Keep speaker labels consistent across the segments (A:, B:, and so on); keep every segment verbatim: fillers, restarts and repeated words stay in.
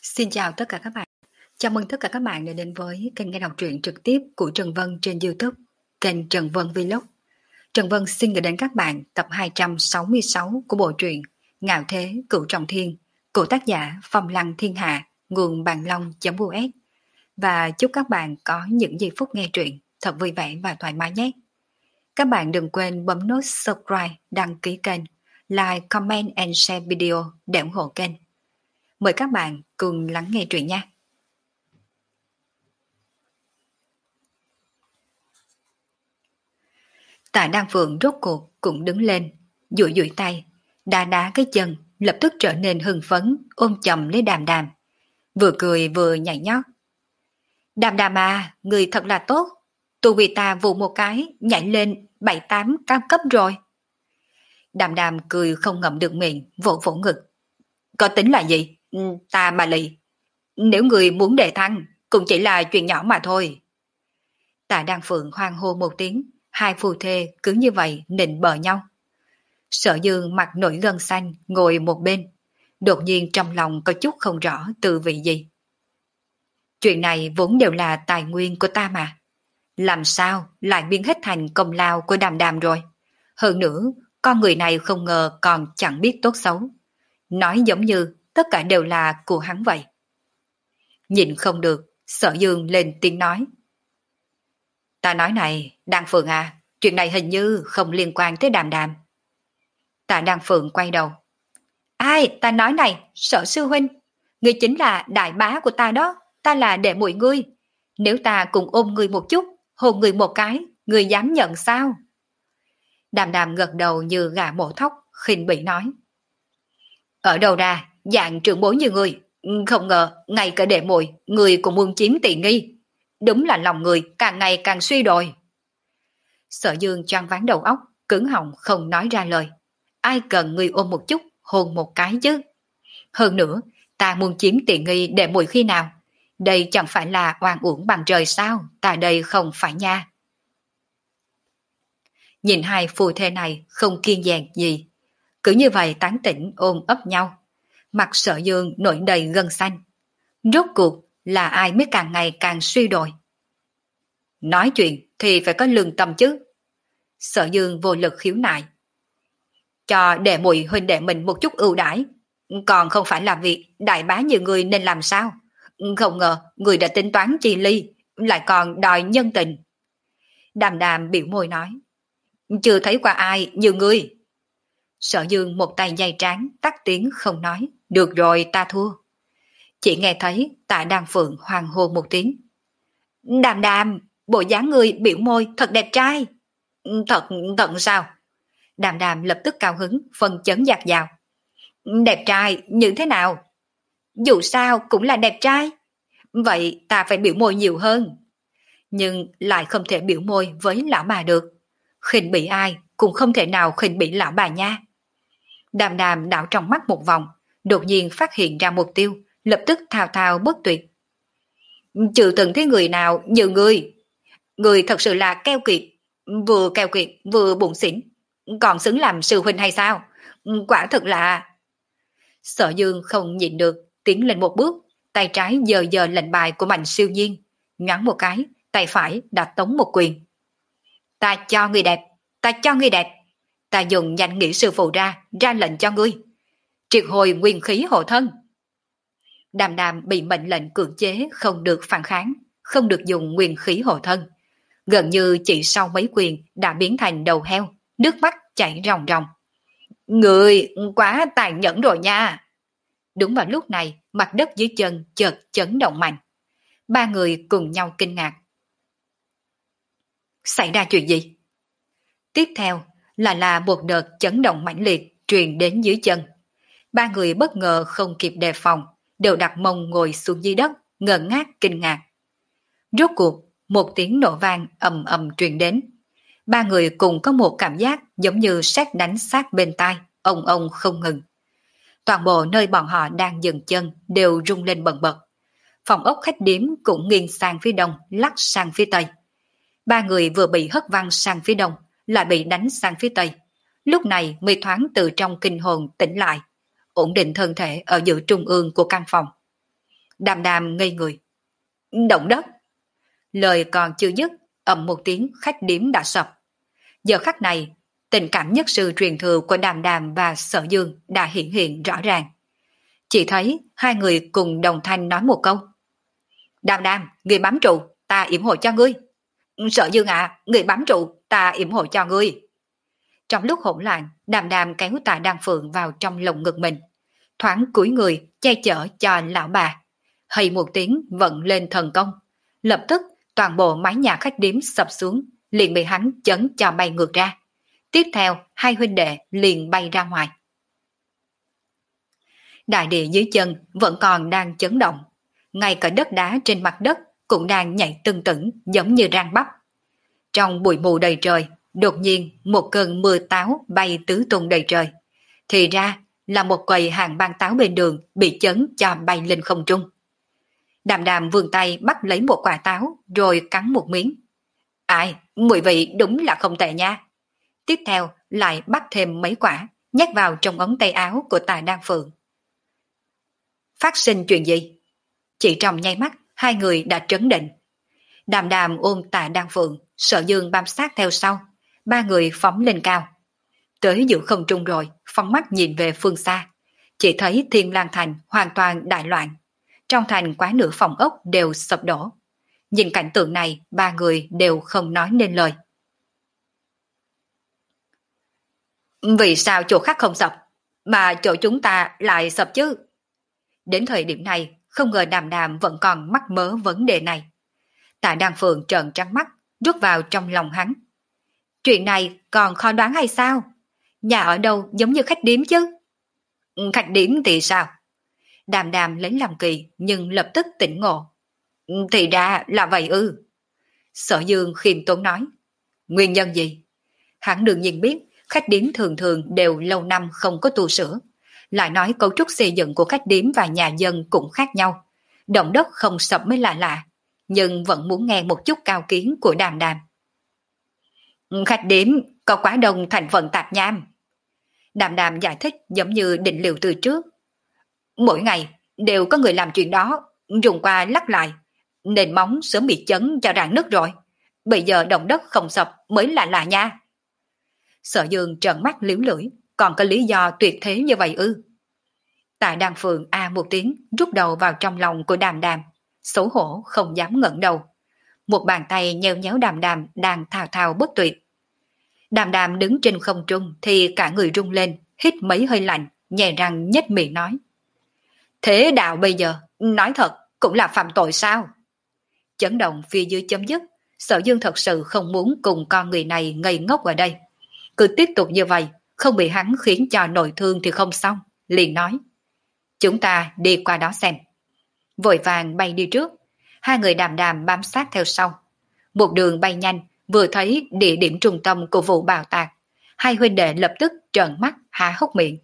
A: Xin chào tất cả các bạn. Chào mừng tất cả các bạn đã đến với kênh nghe đọc truyện trực tiếp của Trần Vân trên YouTube, kênh Trần Vân Vlog. Trần Vân xin gửi đến các bạn tập hai trăm sáu mươi sáu của bộ truyện Ngạo Thế Cửu Trọng Thiên của tác giả Phong Lăng Thiên Hạ, nguồn bàn long.us. Và chúc các bạn có những giây phút nghe truyện thật vui vẻ và thoải mái nhé. Các bạn đừng quên bấm nút subscribe, đăng ký kênh, like, comment and share video để ủng hộ kênh. Mời các bạn cùng lắng nghe truyện nha. Tạ Đan Phượng rốt cuộc cũng đứng lên, duỗi duỗi tay, đá đá cái chân, lập tức trở nên hưng phấn, ôm chầm lấy Đàm Đàm, vừa cười vừa nhảy nhót. Đàm Đàm à, người thật là tốt, tu vì ta vụ một cái nhảy lên bảy tám cao cấp rồi. Đàm Đàm cười không ngậm được miệng, vỗ vỗ ngực. Có tính là gì? Ta bà lì. Nếu người muốn đề thăng, cũng chỉ là chuyện nhỏ mà thôi. Tạ Đan Phượng hoang hô một tiếng, hai phù thê cứ như vậy nịnh bợ nhau. Sở Dương mặt nổi gân xanh ngồi một bên, đột nhiên trong lòng có chút không rõ từ vị gì. Chuyện này vốn đều là tài nguyên của ta mà, làm sao lại biến hết thành công lao của Đàm Đàm rồi. Hơn nữa, con người này không ngờ còn chẳng biết tốt xấu, nói giống như tất cả đều là của hắn vậy. Nhìn không được, Sở Dương lên tiếng nói. Ta nói này, Đan Phượng à, chuyện này hình như không liên quan tới Đàm Đàm. Tạ Đan Phượng quay đầu. Ai, ta nói này, Sở sư huynh, ngươi chính là đại bá của ta đó, ta là đệ muội ngươi. Nếu ta cùng ôm ngươi một chút, hôn ngươi một cái, ngươi dám nhận sao? Đàm Đàm gật đầu như gà mổ thóc, khinh bỉ nói. Ở đâu ra, dạng trưởng bối như ngươi, không ngờ, ngay cả đệ muội, ngươi cũng muốn chiếm tiện nghi. Đúng là lòng người càng ngày càng suy đồi. Sở Dương choáng váng đầu óc, cứng họng không nói ra lời. Ai cần ngươi ôm một chút, hôn một cái chứ? Hơn nữa, ta muốn chiếm tiện nghi đệ muội khi nào? Đây chẳng phải là oan uổng bằng trời sao? Ta đây không phải nha. Nhìn hai phù thê này không kiên dè gì, cứ như vậy tán tỉnh ôm ấp nhau. Mặt Sở Dương nổi đầy gân xanh. Rốt cuộc là ai mới càng ngày càng suy đồi? Nói chuyện thì phải có lương tâm chứ. Sở Dương vô lực khiếu nại. Cho đệ muội huynh đệ mình một chút ưu đãi, còn không phải là việc đại bá như người nên làm sao? Không ngờ người đã tính toán chi ly, lại còn đòi nhân tình. Đàm Đàm biểu môi nói. Chưa thấy qua ai như ngươi. Sở Dương một tay dây trán, tắt tiếng không nói. Được rồi, ta thua. Chỉ nghe thấy Tạ Đan Phượng hoang hô một tiếng. Đàm Đàm, bộ dáng ngươi biểu môi thật đẹp trai. Thật, thật sao? Đàm Đàm lập tức cao hứng, phân chấn dạt dào. Đẹp trai như thế nào? Dù sao cũng là đẹp trai. Vậy ta phải biểu môi nhiều hơn. Nhưng lại không thể biểu môi với lão bà được. Khinh bỉ ai cũng không thể nào khinh bỉ lão bà nha. Đàm Đàm đảo trong mắt một vòng, đột nhiên phát hiện ra mục tiêu, lập tức thao thao bất tuyệt. Chưa từng thấy người nào như ngươi. Ngươi thật sự là keo kiệt, vừa keo kiệt vừa bụng xỉn, còn xứng làm sư huynh hay sao? Quả thật là... Sở Dương không nhịn được, tiến lên một bước, tay trái giơ giơ lệnh bài của Mạnh Siêu Nhiên, nhoáng một cái, tay phải đã tống một quyền. Ta cho ngươi đẹp, ta cho ngươi đẹp, ta dùng danh nghĩa sư phụ ra, ra lệnh cho ngươi. Triệt hồi nguyên khí hộ thân. Đàm Đàm bị mệnh lệnh cưỡng chế không được phản kháng, không được dùng nguyên khí hộ thân. Gần như chỉ sau mấy quyền đã biến thành đầu heo, nước mắt chảy ròng ròng. Người quá tàn nhẫn rồi nha. Đúng vào lúc này, mặt đất dưới chân chợt chấn động mạnh. Ba người cùng nhau kinh ngạc. Xảy ra chuyện gì? Tiếp theo là là một đợt chấn động mãnh liệt truyền đến dưới chân. Ba người bất ngờ không kịp đề phòng, đều đặt mông ngồi xuống dưới đất, ngơ ngác kinh ngạc. Rốt cuộc, một tiếng nổ vang ầm ầm truyền đến. Ba người cùng có một cảm giác giống như sét đánh sát bên tai, ông ông không ngừng. Toàn bộ nơi bọn họ đang dừng chân đều rung lên bần bật. Phòng ốc khách điếm cũng nghiêng sang phía đông, lắc sang phía tây. Ba người vừa bị hất văng sang phía đông, lại bị đánh sang phía tây. Lúc này mới thoáng từ trong kinh hồn tỉnh lại, ổn định thân thể ở giữa trung ương của căn phòng. Đàm đàm ngây người. Động đất. Lời còn chưa dứt, ầm một tiếng khách điếm đã sập. Giờ khắc này, tình cảm nhất sư truyền thừa của Đàm Đàm và Sở Dương đã hiện hiện rõ ràng. Chỉ thấy hai người cùng đồng thanh nói một câu. Đàm Đàm, người bám trụ, ta yểm hộ cho ngươi. Sở Dương à, người bám trụ, ta yểm hộ cho ngươi. Trong lúc hỗn loạn, Đàm Đàm kéo Tạ Đăng Phượng vào trong lồng ngực mình. Thoáng cúi người, che chở cho lão bà. Hay một tiếng vận lên thần công. Lập tức, toàn bộ mái nhà khách điếm sập xuống, liền bị hắn chấn cho bay ngược ra. Tiếp theo, hai huynh đệ liền bay ra ngoài. Đại địa dưới chân vẫn còn đang chấn động. Ngay cả đất đá trên mặt đất cũng đang nhảy tưng tửng giống như rang bắp. Trong bụi mù đầy trời, đột nhiên một cơn mưa táo bay tứ tung đầy trời. Thì ra là một quầy hàng băng táo bên đường bị chấn cho bay lên không trung. Đàm Đàm vươn tay bắt lấy một quả táo rồi cắn một miếng. Ai, mùi vị đúng là không tệ nha. Tiếp theo lại bắt thêm mấy quả, nhét vào trong ống tay áo của Tạ Đăng Phượng. Phát sinh chuyện gì? Chỉ trong nháy mắt, hai người đã trấn định. Đàm Đàm ôm Tạ Đăng Phượng, Sở Dương bám sát theo sau. Ba người phóng lên cao. Tới giữa không trung rồi, phóng mắt nhìn về phương xa. Chỉ thấy Thiên Lang Thành hoàn toàn đại loạn. Trong thành quá nửa phòng ốc đều sập đổ. Nhìn cảnh tượng này, ba người đều không nói nên lời. Vì sao chỗ khác không sập, mà chỗ chúng ta lại sập chứ? Đến thời điểm này, không ngờ Đàm Đàm vẫn còn mắc mớ vấn đề này. Tạ Đăng Phượng trợn trắng mắt, rút vào trong lòng hắn. Chuyện này còn khó đoán hay sao? Nhà ở đâu giống như khách điếm chứ? Khách điếm thì sao? Đàm Đàm lấy làm kỳ nhưng lập tức tỉnh ngộ. Thì ra là vậy ư. Sở Dương khiêm tốn nói. Nguyên nhân gì? Hắn đương nhiên biết khách điếm thường thường đều lâu năm không có tu sửa. Lại nói cấu trúc xây dựng của khách điếm và nhà dân cũng khác nhau. Động đất không sập mới lạ lạ. Nhưng vẫn muốn nghe một chút cao kiến của Đàm Đàm. Khách điếm có quá đông thành phần tạp nham. Đàm Đàm giải thích giống như định liệu từ trước. Mỗi ngày đều có người làm chuyện đó, dùng qua lắc lại, nền móng sớm bị chấn cho rạn nứt rồi. Bây giờ động đất không sập mới là lạ nha. Sở Dương trợn mắt liếu lưỡi, còn có lý do tuyệt thế như vậy ư? Tạ Đăng Phượng a một tiếng rút đầu vào trong lòng của Đàm Đàm, xấu hổ không dám ngẩng đầu. Một bàn tay nheo nhéo Đàm Đàm đang thao thao bất tuyệt. Đàm Đàm đứng trên không trung thì cả người rung lên, hít mấy hơi lạnh, nhè răng nhếch miệng nói. Thế đạo bây giờ, nói thật, cũng là phạm tội sao? Chấn động phía dưới chấm dứt, Sở Dương thật sự không muốn cùng con người này ngây ngốc ở đây. Cứ tiếp tục như vậy, không bị hắn khiến cho nội thương thì không xong, liền nói. Chúng ta đi qua đó xem. Vội vàng bay đi trước, hai người Đàm Đàm bám sát theo sau. Một đường bay nhanh, vừa thấy địa điểm trung tâm của vụ bạo tạc, hai huynh đệ lập tức trợn mắt há hốc miệng.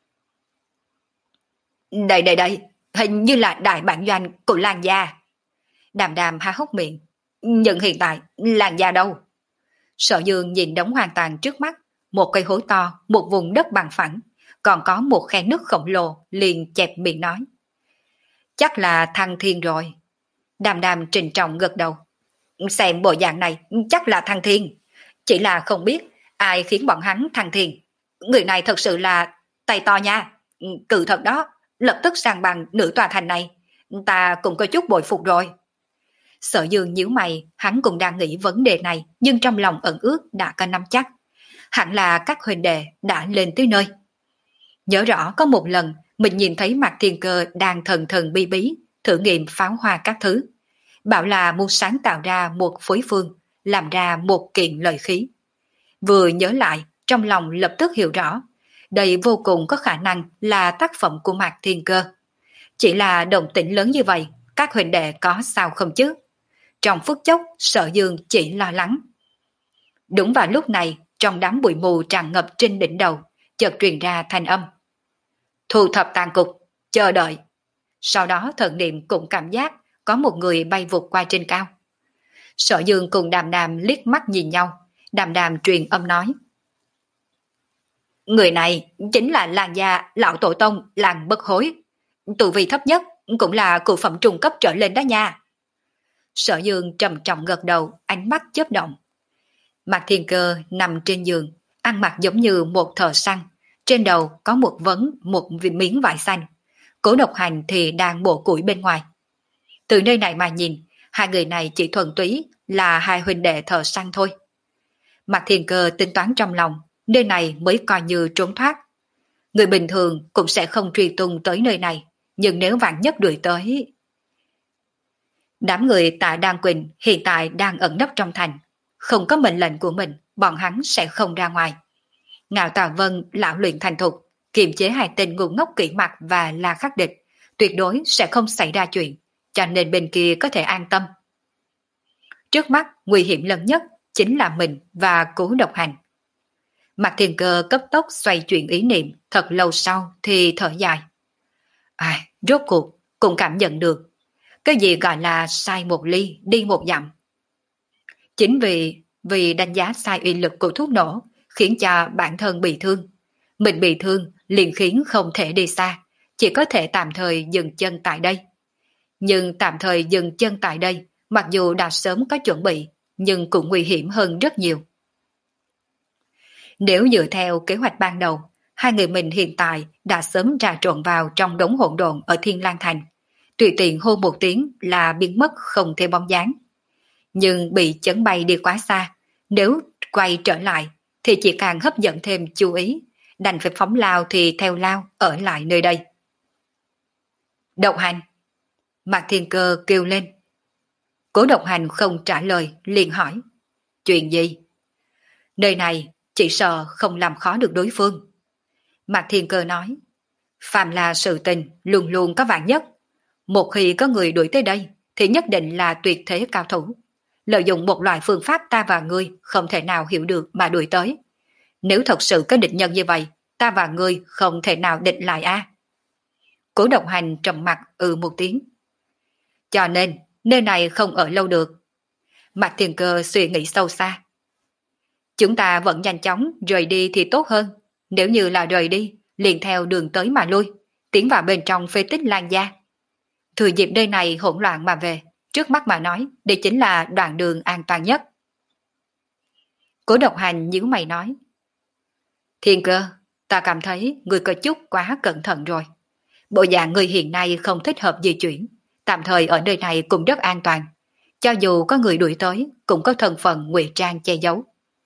A: Đây đây đây, hình như là đại bản doanh của Lan Gia. Đàm Đàm há hốc miệng, nhưng hiện tại Lan Gia đâu? Sở Dương nhìn đống hoang tàn trước mắt, một cây hố to, một vùng đất bằng phẳng, còn có một khe nước khổng lồ, liền chẹp miệng nói. Chắc là Thăng Thiên rồi. Đàm Đàm trịnh trọng gật đầu. Xem bộ dạng này, chắc là Thăng Thiên. Chỉ là không biết ai khiến bọn hắn Thăng Thiên. Người này thật sự là tay to nha. Cự thật đó, lập tức sang bằng nửa tòa thành này. Ta cũng có chút bội phục rồi. Sở Dương nhíu mày, hắn cũng đang nghĩ vấn đề này, nhưng trong lòng ẩn ước đã có nắm chắc. Hẳn là các huynh đệ đã lên tới nơi. Nhớ rõ có một lần mình nhìn thấy Mạc Thiên Cơ đang thần thần bí bí thử nghiệm pháo hoa các thứ, bảo là muốn sáng tạo ra một phối phương, làm ra một kiện lợi khí. Vừa nhớ lại, trong lòng lập tức hiểu rõ, đây vô cùng có khả năng là tác phẩm của Mạc Thiên Cơ. Chỉ là động tĩnh lớn như vậy, các huynh đệ có sao không chứ? Trong phút chốc, Sở Dương chỉ lo lắng. Đúng vào lúc này, trong đám bụi mù tràn ngập trên đỉnh đầu, chợt truyền ra thanh âm. Thu thập tàn cục, chờ đợi. Sau đó thần niệm cũng cảm giác có một người bay vụt qua trên cao. Sở Dương cùng Đàm Đàm liếc mắt nhìn nhau, Đàm Đàm truyền âm nói. Người này chính là làng gia lão tổ tông làng bất hối. Tu vi thấp nhất cũng là cửu phẩm trung cấp trở lên đó nha. Sở Dương trầm trọng gật đầu, ánh mắt chớp động. Mạc Thiên Cơ nằm trên giường, ăn mặc giống như một thợ săn, trên đầu có một vấn một miếng vải xanh. Cố Độc Hành thì đang bổ củi bên ngoài. Từ nơi này mà nhìn, hai người này chỉ thuần túy là hai huynh đệ thợ săn thôi. Mạc Thiên Cơ tính toán trong lòng, nơi này mới coi như trốn thoát. Người bình thường cũng sẽ không truy tung tới nơi này, nhưng nếu vạn nhất đuổi tới... Đám người tại Đan Quỳnh hiện tại đang ẩn nấp trong thành. Không có mệnh lệnh của mình, bọn hắn sẽ không ra ngoài. Ngạo Tà Vân lão luyện thành thục, kiềm chế hai tên ngu ngốc Kỷ Mặc và La Khắc Địch, tuyệt đối sẽ không xảy ra chuyện, cho nên bên kia có thể an tâm. Trước mắt, nguy hiểm lớn nhất chính là mình và Cố Độc Hành. Mạc Thiên Cơ cấp tốc xoay chuyển ý niệm, thật lâu sau thì thở dài. À, rốt cuộc cũng cảm nhận được cái gì gọi là sai một ly đi một dặm. Chính vì vì đánh giá sai uy lực của thuốc nổ khiến cho bản thân bị thương. Mình bị thương liền khiến không thể đi xa, chỉ có thể tạm thời dừng chân tại đây. Nhưng tạm thời dừng chân tại đây, mặc dù đã sớm có chuẩn bị, nhưng cũng nguy hiểm hơn rất nhiều. Nếu dựa theo kế hoạch ban đầu, hai người mình hiện tại đã sớm trà trộn vào trong đống hỗn độn ở Thiên Lang Thành. Tùy tiện hô một tiếng là biến mất không thể bóng dáng. Nhưng bị chấn bay đi quá xa, nếu quay trở lại thì chỉ càng hấp dẫn thêm chú ý, đành phải phóng lao thì theo lao ở lại nơi đây. Độc Hành! Mạc Thiên Cơ kêu lên. Cố Độc Hành không trả lời, liền hỏi. Chuyện gì? Nơi này chỉ sợ không làm khó được đối phương. Mạc Thiên Cơ nói. Phàm là sự tình luôn luôn có vạn nhất. Một khi có người đuổi tới đây thì nhất định là tuyệt thế cao thủ. Lợi dụng một loại phương pháp ta và ngươi không thể nào hiểu được mà đuổi tới. Nếu thật sự có địch nhân như vậy, ta và ngươi không thể nào địch lại a. À? Cố Độc Hành trầm mặt ừ một tiếng. Cho nên, nơi này không ở lâu được. Mạc Thiên Cơ suy nghĩ sâu xa. Chúng ta vẫn nhanh chóng rời đi thì tốt hơn. Nếu như là rời đi, liền theo đường tới mà lui, tiến vào bên trong phế tích Lan Gia. Thừa dịp nơi này hỗn loạn mà về, trước mắt mà nói, đây chính là đoạn đường an toàn nhất. Cố Độc Hành nhíu mày nói. Thiên Cơ, ta cảm thấy người có chút quá cẩn thận rồi. Bộ dạng người hiện nay không thích hợp di chuyển, tạm thời ở nơi này cũng rất an toàn. Cho dù có người đuổi tới, cũng có thân phận ngụy trang che giấu.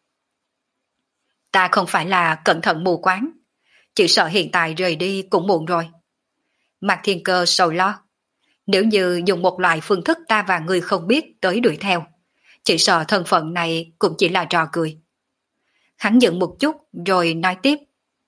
A: Ta không phải là cẩn thận mù quáng, chỉ sợ hiện tại rời đi cũng muộn rồi. Mạc Thiên Cơ sầu lo. Nếu như dùng một loại phương thức ta và người không biết tới đuổi theo, chỉ sợ thân phận này cũng chỉ là trò cười. Hắn dừng một chút rồi nói tiếp.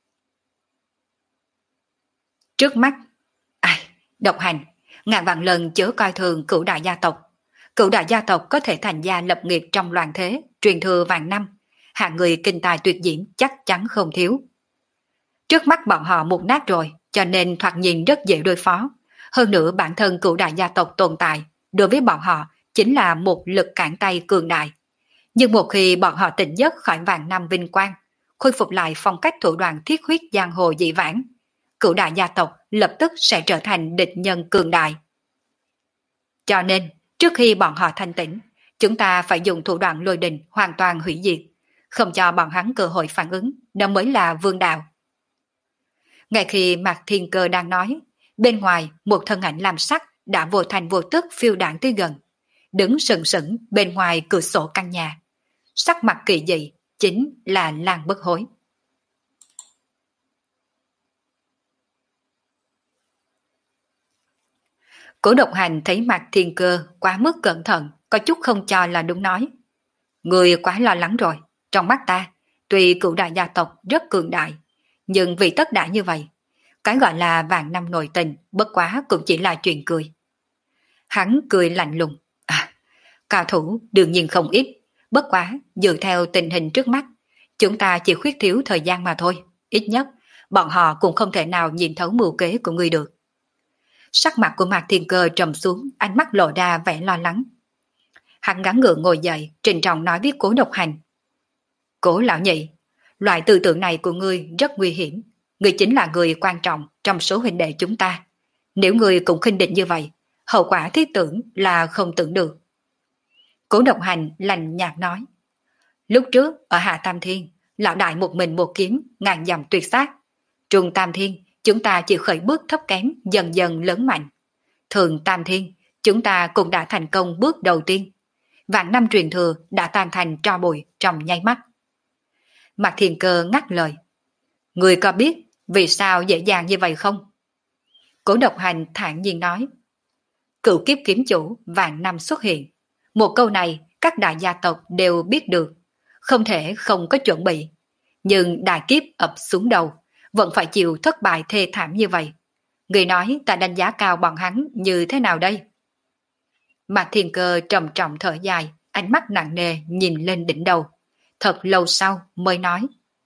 A: Trước mắt, ai, Độc Hành, ngàn vạn lần chớ coi thường Cửu Đại gia tộc. Cửu Đại gia tộc có thể thành gia lập nghiệp trong loạn thế, truyền thừa vạn năm, hạng người kinh tài tuyệt diễm chắc chắn không thiếu. Trước mắt bọn họ mục nát rồi, cho nên thoạt nhìn rất dễ đối phó. Hơn nữa bản thân Cửu Đại gia tộc tồn tại, đối với bọn họ chính là một lực cản tay cường đại. Nhưng một khi bọn họ tỉnh giấc khỏi vạn năm vinh quang, khôi phục lại phong cách thủ đoạn thiết huyết giang hồ dị vãng, Cửu Đại gia tộc lập tức sẽ trở thành địch nhân cường đại. Cho nên, trước khi bọn họ thanh tỉnh, chúng ta phải dùng thủ đoạn lôi đình hoàn toàn hủy diệt, không cho bọn hắn cơ hội phản ứng, đó mới là vương đạo. Ngay khi Mạc Thiên Cơ đang nói, bên ngoài một thân ảnh lam sắc đã vô thành vô tức phiêu đảng tới gần, đứng sừng sững bên ngoài cửa sổ căn nhà. Sắc mặt kỳ dị chính là Lan Bất Hối. Cố Độc Hành thấy Mạc Thiên Cơ quá mức cẩn thận, có chút không cho là đúng nói. Người quá lo lắng rồi, trong mắt ta, tuy Cửu Đại gia tộc rất cường đại, nhưng vì tất đã như vậy, cái gọi là vạn năm nội tình bất quá cũng chỉ là chuyện cười. Hắn cười lạnh lùng. À, cao thủ đương nhiên không ít, bất quá dựa theo tình hình trước mắt, chúng ta chỉ khuyết thiếu thời gian mà thôi, ít nhất bọn họ cũng không thể nào nhìn thấu mưu kế của ngươi được. Sắc mặt của Mạc Thiên Cơ trầm xuống, ánh mắt lộ ra vẻ lo lắng. Hắn gắng gượng ngồi dậy, trịnh trọng nói với Cố Độc Hành. Cố lão nhị, loại tư tưởng này của ngươi rất nguy hiểm. Ngươi chính là người quan trọng trong số huynh đệ chúng ta. Nếu người cũng khinh địch như vậy, hậu quả thiết tưởng là không tưởng được. Cố Độc Hành lạnh nhạt nói. Lúc trước ở Hạ Tam Thiên, lão đại một mình một kiếm, ngàn dặm tuyệt sát. Trung Tam Thiên, chúng ta chỉ khởi bước thấp kém, dần dần lớn mạnh. Thường Tam Thiên, chúng ta cũng đã thành công bước đầu tiên. Vạn năm truyền thừa đã tan thành tro bụi trong nháy mắt. Mạc Thiên Cơ ngắt lời. Người có biết vì sao dễ dàng như vậy không? Cố Độc Hành thản nhiên nói. Cửu kiếp kiếm chủ vạn năm xuất hiện. Một câu này các đại gia tộc đều biết được, không thể không có chuẩn bị. Nhưng đại kiếp ập xuống đầu, vẫn phải chịu thất bại thê thảm như vậy. Người nói ta đánh giá cao bọn hắn như thế nào đây? Mạc Thiên Cơ trầm trọng thở dài, ánh mắt nặng nề nhìn lên đỉnh đầu. Thật lâu sau mới nói.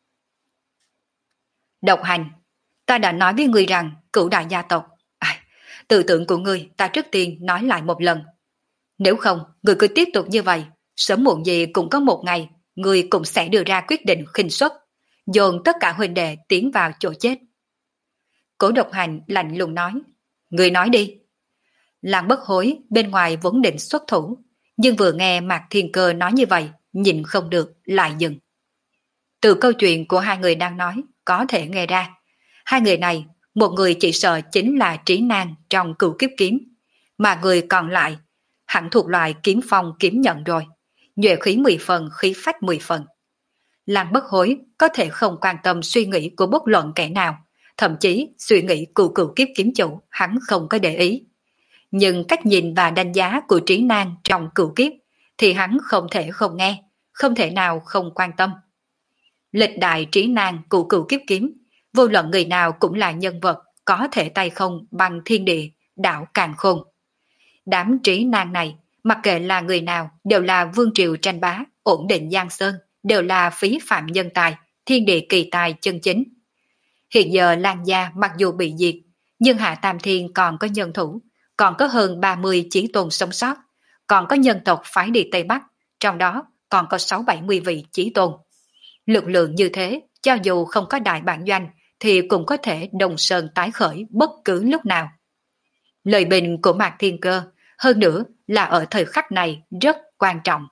A: Độc Hành, ta đã nói với người rằng cửu đại gia tộc. À, tư tưởng của ngươi ta trước tiên nói lại một lần. Nếu không, người cứ tiếp tục như vậy, sớm muộn gì cũng có một ngày, người cũng sẽ đưa ra quyết định khinh suất, dồn tất cả huynh đệ tiến vào chỗ chết. Cố Độc Hành lạnh lùng nói. Người nói đi. Làng Bất Hối bên ngoài vốn định xuất thủ, nhưng vừa nghe Mạc Thiên Cơ nói như vậy, nhìn không được, lại dừng. Từ câu chuyện của hai người đang nói, có thể nghe ra, hai người này, một người chỉ sợ chính là trí nan trong cửu kiếp kiếm, mà người còn lại, hẳn thuộc loại kiếm phong kiếm nhận rồi, nhuệ khí mười phần, khí phách mười phần. Làng Bất Hối có thể không quan tâm suy nghĩ của bất luận kẻ nào, thậm chí suy nghĩ của cửu kiếp kiếm chủ hắn không có để ý. Nhưng cách nhìn và đánh giá của trí nan trong cửu kiếp thì hắn không thể không nghe, không thể nào không quan tâm. Lịch đại trí nan của cửu kiếp kiếm, vô luận người nào cũng là nhân vật có thể tay không bằng thiên địa, đảo càn khôn. Đám trí nan này, mặc kệ là người nào, đều là vương triều tranh bá, ổn định giang sơn, đều là phí phạm nhân tài, thiên địa kỳ tài chân chính. Hiện giờ Lan gia mặc dù bị diệt, nhưng Hạ Tam Thiên còn có nhân thủ, còn có hơn ba mươi chí tôn sống sót, còn có nhân tộc phái đi Tây Bắc, trong đó còn có sáu bảy mươi vị chí tôn. Lực lượng như thế, cho dù không có đại bản doanh, thì cũng có thể đồng sơn tái khởi bất cứ lúc nào. Lời bình của Mạc Thiên Cơ, hơn nữa là ở thời khắc này rất quan trọng.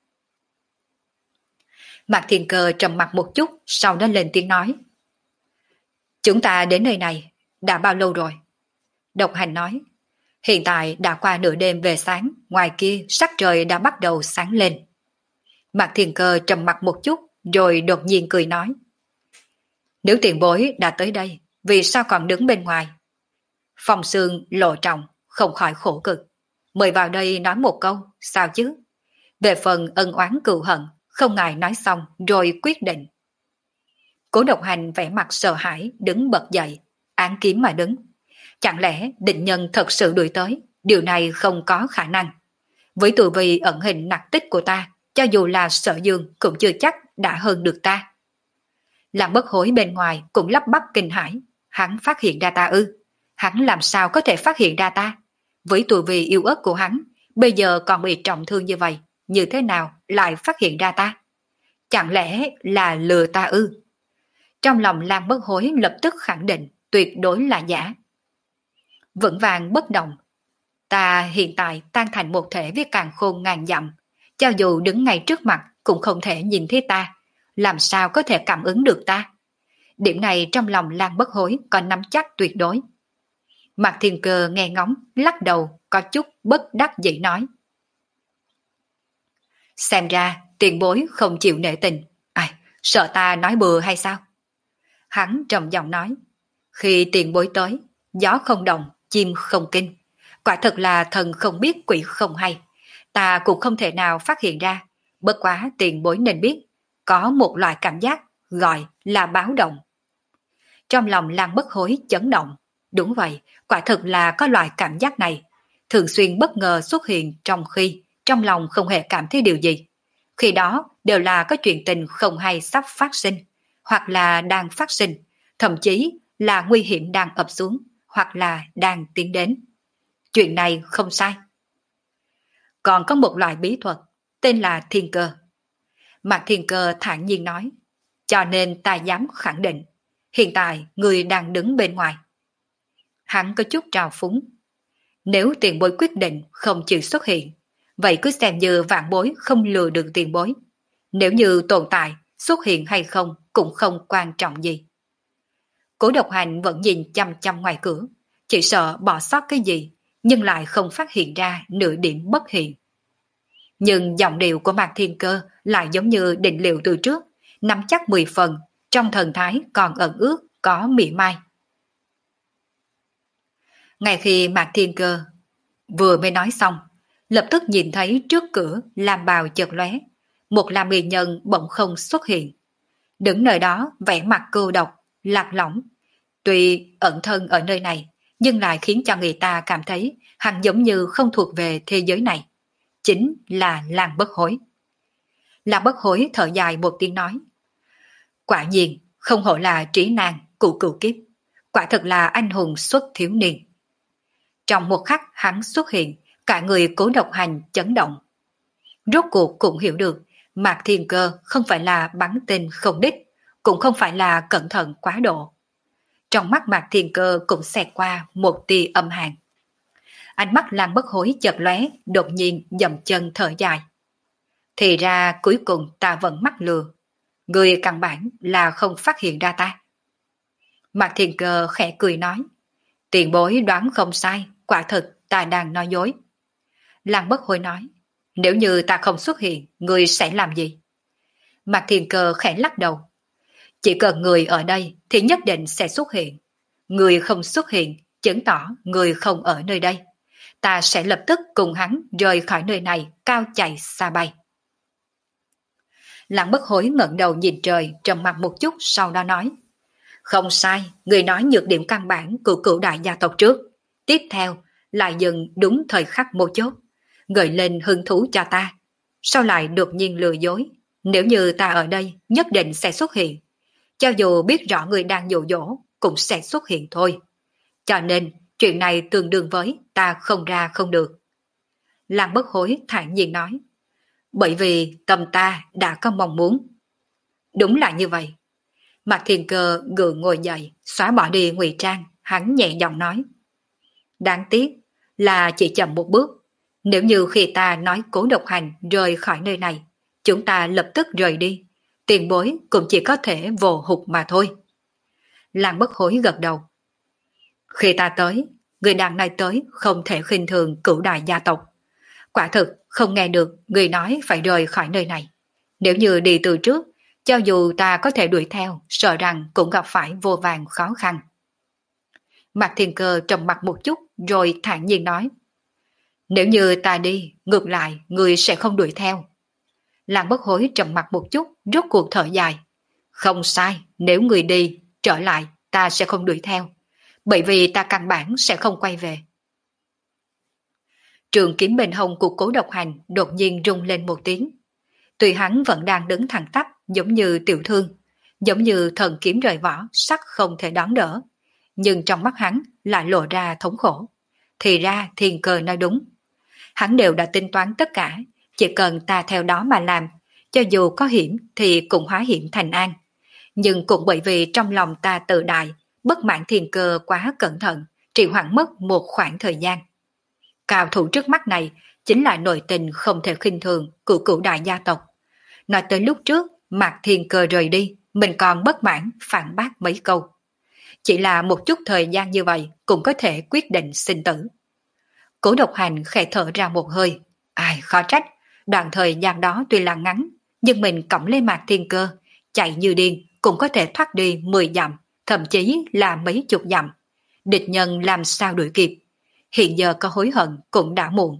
A: Mạc Thiên Cơ trầm mặt một chút, sau đó lên tiếng nói. Chúng ta đến nơi này, đã bao lâu rồi? Độc Hành nói. Hiện tại đã qua nửa đêm về sáng, ngoài kia sắc trời đã bắt đầu sáng lên. Mạc Thiên Cơ trầm mặt một chút, rồi đột nhiên cười nói. Nếu tiền bối đã tới đây, vì sao còn đứng bên ngoài? Phong Sương lộ trọng, không khỏi khổ cực. Mời vào đây nói một câu, sao chứ? Về phần ân oán cừu hận, không ngại nói xong rồi quyết định. Cố Độc Hành vẻ mặt sợ hãi, đứng bật dậy, án kiếm mà đứng. Chẳng lẽ định nhân thật sự đuổi tới, điều này không có khả năng. Với tù vi ẩn hình nặc tích của ta, cho dù là Sở Dương cũng chưa chắc đã hơn được ta. Làm Bất Hối bên ngoài cũng lắp bắp kinh hãi, hắn phát hiện ra ta ư? Hắn làm sao có thể phát hiện ra ta? Với tù vi yêu ớt của hắn, bây giờ còn bị trọng thương như vậy, như thế nào lại phát hiện ra ta? Chẳng lẽ là lừa ta ư? Trong lòng Lan Bất Hối lập tức khẳng định tuyệt đối là giả. Vững vàng bất động. Ta hiện tại tan thành một thể với càn khôn ngàn dặm, cho dù đứng ngay trước mặt cũng không thể nhìn thấy ta, làm sao có thể cảm ứng được ta? Điểm này trong lòng Lan Bất Hối có nắm chắc tuyệt đối. Mạc Thiên Cơ nghe ngóng, lắc đầu, có chút bất đắc dĩ nói. Xem ra tiền bối không chịu nể tình, ai, sợ ta nói bừa hay sao? Hắn trầm giọng nói, khi tiền bối tới, gió không động, chim không kinh. Quả thật là thần không biết quỷ không hay. Ta cũng không thể nào phát hiện ra, bất quá tiền bối nên biết, có một loại cảm giác gọi là báo động. Trong lòng Lan Bất Hối chấn động, đúng vậy, quả thật là có loại cảm giác này, thường xuyên bất ngờ xuất hiện trong khi trong lòng không hề cảm thấy điều gì. Khi đó đều là có chuyện tình không hay sắp phát sinh, hoặc là đang phát sinh, thậm chí là nguy hiểm đang ập xuống, hoặc là đang tiến đến. Chuyện này không sai. Còn có một loại bí thuật, tên là thiên cơ. Mạc Thiên Cơ thản nhiên nói, cho nên ta dám khẳng định, hiện tại người đang đứng bên ngoài. hắn có chút trào phúng. Nếu tiền bối quyết định không chịu xuất hiện, vậy cứ xem như vạn bối không lừa được tiền bối. Nếu như tồn tại, xuất hiện hay không cũng không quan trọng gì. Cố Độc Hành vẫn nhìn chăm chăm ngoài cửa, chỉ sợ bỏ sót cái gì, nhưng lại không phát hiện ra nửa điểm bất hiện. Nhưng giọng điệu của Mạc Thiên Cơ lại giống như định liệu từ trước, nắm chắc mười phần, trong thần thái còn ẩn ước, có mỉa mai. Ngay khi Mạc Thiên Cơ vừa mới nói xong, lập tức nhìn thấy trước cửa lam bào chợt lóe, một lam y nhân bỗng không xuất hiện. Đứng nơi đó vẻ mặt cô độc, lạc lõng. Tuy ẩn thân ở nơi này, nhưng lại khiến cho người ta cảm thấy hắn giống như không thuộc về thế giới này. Chính là Lan Bất Hối. Lan Bất Hối thở dài một tiếng nói. Quả nhiên, không hổ là trí nan, cụ cửu kiếp. Quả thật là anh hùng xuất thiếu niên. Trong một khắc hắn xuất hiện, cả người Cố Độc Hành chấn động. Rốt cuộc cũng hiểu được, Mạc Thiên Cơ không phải là bắn tên không đích, cũng không phải là cẩn thận quá độ. Trong mắt Mạc Thiên Cơ cũng xẹt qua một tia âm hàn. Ánh mắt Lan Bất Hối chợt lóe, đột nhiên dậm chân thở dài. Thì ra cuối cùng ta vẫn mắc lừa. Người căn bản là không phát hiện ra ta. Mạc Thiên Cơ khẽ cười nói. Tiền bối đoán không sai, quả thật ta đang nói dối. Lan Bất Hối nói. Nếu như ta không xuất hiện, người sẽ làm gì? Mạc Thiên Cơ khẽ lắc đầu. Chỉ cần người ở đây thì nhất định sẽ xuất hiện. Người không xuất hiện, chứng tỏ người không ở nơi đây. Ta sẽ lập tức cùng hắn rời khỏi nơi này, cao chạy xa bay. Lăng Bất Hối ngẩng đầu nhìn trời, trầm mặt một chút, sau đó nói. Không sai, người nói nhược điểm căn bản của cửu đại gia tộc trước. Tiếp theo, lại dừng đúng thời khắc mấu chốt, gợi lên hứng thú cho ta. Sao lại đột nhiên lừa dối? Nếu như ta ở đây, nhất định sẽ xuất hiện. Cho dù biết rõ người đang dụ dỗ, cũng sẽ xuất hiện thôi. Cho nên, chuyện này tương đương với ta không ra không được. Lăng Bất Hối thản nhiên nói. Bởi vì tâm ta đã có mong muốn. Đúng là như vậy. Mạc Thiên Cơ gượng ngồi dậy, xóa bỏ đi ngụy trang, hắn nhẹ giọng nói. Đáng tiếc là chỉ chậm một bước. Nếu như khi ta nói Cố Độc Hành rời khỏi nơi này, chúng ta lập tức rời đi. Tiền bối cũng chỉ có thể vồ hụt mà thôi. Lăng Bất Hối gật đầu. Khi ta tới, người đàn này tới không thể khinh thường cửu đại gia tộc. Quả thực không nghe được người nói phải rời khỏi nơi này. Nếu như đi từ trước, cho dù ta có thể đuổi theo, sợ rằng cũng gặp phải vô vàn khó khăn. Mạc Thiên Cơ trầm mặt một chút rồi thản nhiên nói. Nếu như ta đi, ngược lại người sẽ không đuổi theo. Lăng Bất Hối trầm mặt một chút, rốt cuộc thở dài. Không sai, nếu người đi, trở lại, ta sẽ không đuổi theo. Bởi vì ta căn bản sẽ không quay về. Trường kiếm bên hông của Cố Độc Hành đột nhiên rung lên một tiếng. Tuy hắn vẫn đang đứng thẳng tắp giống như tiểu thương, giống như thần kiếm rời vỏ, sắc không thể đón đỡ. Nhưng trong mắt hắn lại lộ ra thống khổ. Thì ra Thiên Cơ nói đúng. Hắn đều đã tính toán tất cả, chỉ cần ta theo đó mà làm, cho dù có hiểm thì cũng hóa hiểm thành an. Nhưng cũng bởi vì trong lòng ta tự đại, bất mãn Thiên Cơ quá cẩn thận, trì hoãn mất một khoảng thời gian. Cao thủ trước mắt này chính là nội tình không thể khinh thường của cửu đại gia tộc. Nói tới lúc trước, Mạc Thiên Cơ rời đi, mình còn bất mãn phản bác mấy câu. Chỉ là một chút thời gian như vậy cũng có thể quyết định sinh tử. Cố Độc Hành khẽ thở ra một hơi. Ai khó trách, đoạn thời gian đó tuy là ngắn, nhưng mình cõng lên Mạc Thiên Cơ, chạy như điên cũng có thể thoát đi mười dặm, thậm chí là mấy chục dặm. Địch nhân làm sao đuổi kịp. Hiện giờ có hối hận cũng đã muộn.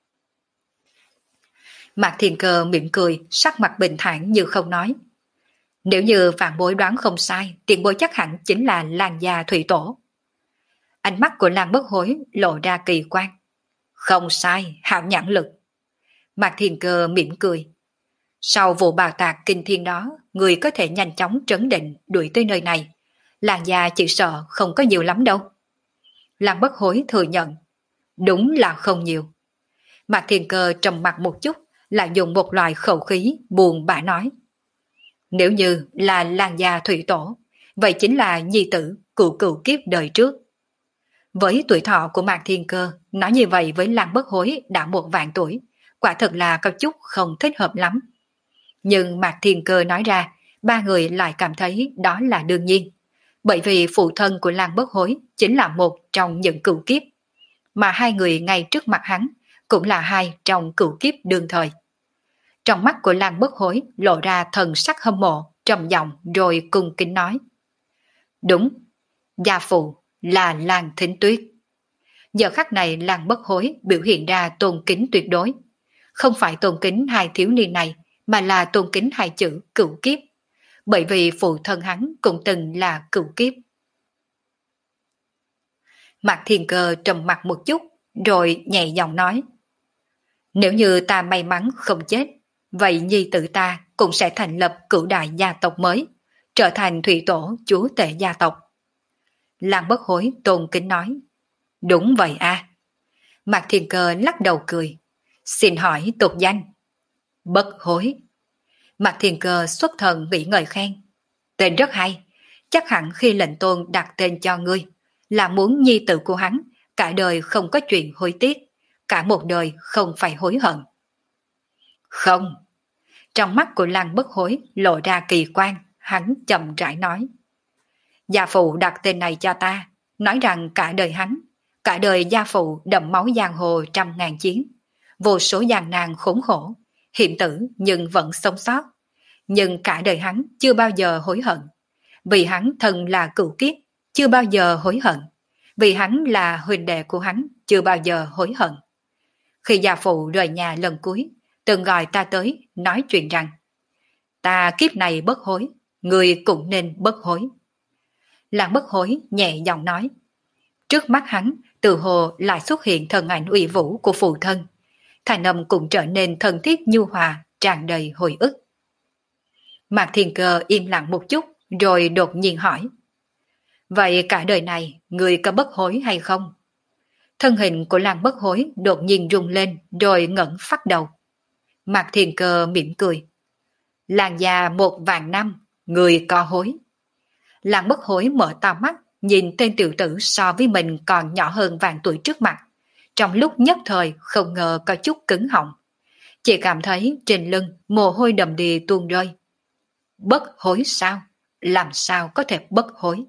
A: Mạc Thiên Cơ mỉm cười, sắc mặt bình thản như không nói. Nếu như vạn bối đoán không sai, tiền bối chắc hẳn chính là Lan gia thủy tổ. Ánh mắt của Lan Bất Hối lộ ra kỳ quan. Không sai, hảo nhãn lực. Mạc Thiên Cơ mỉm cười. Sau vụ bào tạc kinh thiên đó, người có thể nhanh chóng trấn định đuổi tới nơi này. Lan gia chỉ sợ không có nhiều lắm đâu. Lan Bất Hối thừa nhận. Đúng là không nhiều. Mạc Thiên Cơ trầm mặt một chút, lại dùng một loại khẩu khí buồn bã nói. Nếu như là Lan gia thủy tổ, vậy chính là nhi tử cựu cựu kiếp đời trước. Với tuổi thọ của Mạc Thiên Cơ, nói như vậy với Lăng Bất Hối đã một vạn tuổi, quả thật là có chút không thích hợp lắm. Nhưng Mạc Thiên Cơ nói ra, ba người lại cảm thấy đó là đương nhiên. Bởi vì phụ thân của Lăng Bất Hối chính là một trong những cửu kiếp, mà hai người ngay trước mặt hắn cũng là hai trong cửu kiếp đương thời. Trong mắt của Lăng Bất Hối lộ ra thần sắc hâm mộ, trầm giọng rồi cung kính nói. Đúng, gia phụ là Lăng Thính Tuyết. Giờ khắc này Lăng Bất Hối biểu hiện ra tôn kính tuyệt đối. Không phải tôn kính hai thiếu niên này, mà là tôn kính hai chữ cửu kiếp. Bởi vì phụ thân hắn cũng từng là cửu kiếp. Mạc Thiên Cơ trầm mặt một chút, rồi nhẹ giọng nói. Nếu như ta may mắn không chết, vậy nhi tử ta cũng sẽ thành lập cửu đại gia tộc mới, trở thành thủy tổ chúa tể gia tộc. Lăng Bất Hối tôn kính nói. Đúng vậy a. À. Mạc Thiên Cơ lắc đầu cười. Xin hỏi tục danh. Bất Hối. Mạc Thiên Cơ xuất thần nghĩ ngợi khen. Tên rất hay, chắc hẳn khi lệnh tôn đặt tên cho ngươi, là muốn nhi tử của hắn cả đời không có chuyện hối tiếc, cả một đời không phải hối hận. Không. Trong mắt của Lăng Bất Hối lộ ra kỳ quan, hắn chậm rãi nói. Gia phụ đặt tên này cho ta, nói rằng cả đời hắn, cả đời gia phụ đậm máu giang hồ trăm ngàn chiến, vô số gian nan khốn khổ, hiểm tử nhưng vẫn sống sót. Nhưng cả đời hắn chưa bao giờ hối hận. Vì hắn thân là cửu kiếp, chưa bao giờ hối hận. Vì hắn là huynh đệ của hắn, chưa bao giờ hối hận. Khi gia phụ rời nhà lần cuối, từng gọi ta tới, nói chuyện rằng ta kiếp này bất hối, người cũng nên bất hối. Lăng Bất Hối nhẹ giọng nói. Trước mắt hắn, từ hồ lại xuất hiện thần ảnh uy vũ của phụ thân. Thành âm cũng trở nên thân thiết nhu hòa, tràn đầy hồi ức. Mạc Thiên Cơ im lặng một chút, rồi đột nhiên hỏi. Vậy cả đời này, người có bất hối hay không? Thân hình của Lăng Bất Hối đột nhiên rung lên, rồi ngẩng phát đầu. Mạc Thiên Cơ mỉm cười. Làng già một vạn năm, người có hối. Lăng Bất Hối mở to mắt, nhìn tên tiểu tử so với mình còn nhỏ hơn vạn tuổi trước mặt. Trong lúc nhất thời không ngờ có chút cứng họng. Chỉ cảm thấy trên lưng mồ hôi đầm đìa tuôn rơi. Bất hối sao? Làm sao có thể bất hối?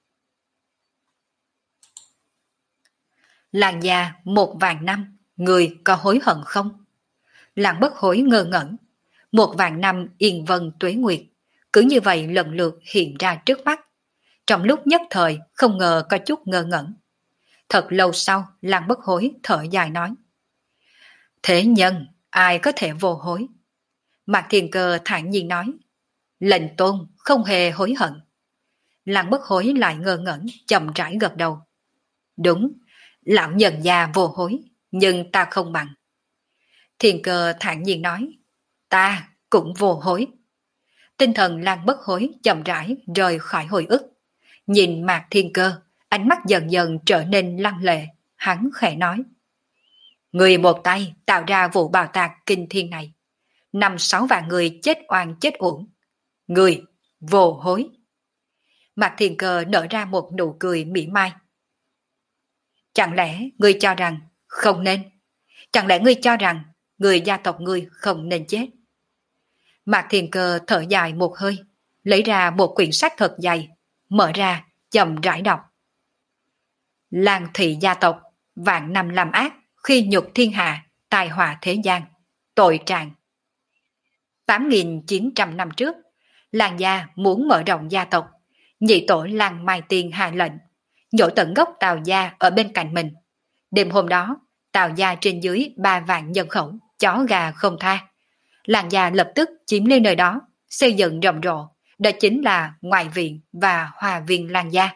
A: Làng già một vạn năm, người có hối hận không? Làng Bất Hối ngơ ngẩn. Một vạn năm yên vân tuế nguyệt, cứ như vậy lần lượt hiện ra trước mắt. Trong lúc nhất thời không ngờ có chút ngơ ngẩn. Thật lâu sau, Lăng Bất Hối thở dài nói. Thế nhân, ai có thể vô hối? Mạc Thiên Cơ thản nhiên nói. Lệnh tôn không hề hối hận. Lăng Bất Hối lại ngơ ngẩn, chậm rãi gật đầu. Đúng, lão nhân già vô hối, nhưng ta không bằng. Thiên Cơ thản nhiên nói. Ta cũng vô hối. Tinh thần Lăng Bất Hối chậm rãi rời khỏi hồi ức. Nhìn Mạc Thiên Cơ, ánh mắt dần dần trở nên lăng lệ, hắn khẽ nói. Người một tay tạo ra vụ bào tạc kinh thiên này. Năm sáu vạn người chết oan chết uổng. Người vô hối. Mạc Thiên Cơ nở ra một nụ cười mỉa mai. Chẳng lẽ ngươi cho rằng không nên? Chẳng lẽ ngươi cho rằng người gia tộc ngươi không nên chết? Mạc Thiên Cơ thở dài một hơi, lấy ra một quyển sách thật dày, mở ra, chậm rãi đọc. Lang thị gia tộc, vạn năm làm ác, khi nhục thiên hạ, tai họa thế gian, tội trạng. tám nghìn chín trăm năm trước, Lang gia muốn mở rộng gia tộc, nhị tổ Lang Mai Tiên hạ lệnh, nhổ tận gốc Tào gia ở bên cạnh mình. Đêm hôm đó, Tào gia trên dưới ba vạn nhân khẩu, chó gà không tha. Lang gia lập tức chiếm lấy nơi đó, xây dựng rầm rộ, đó chính là ngoại viện và hòa viên Lang gia.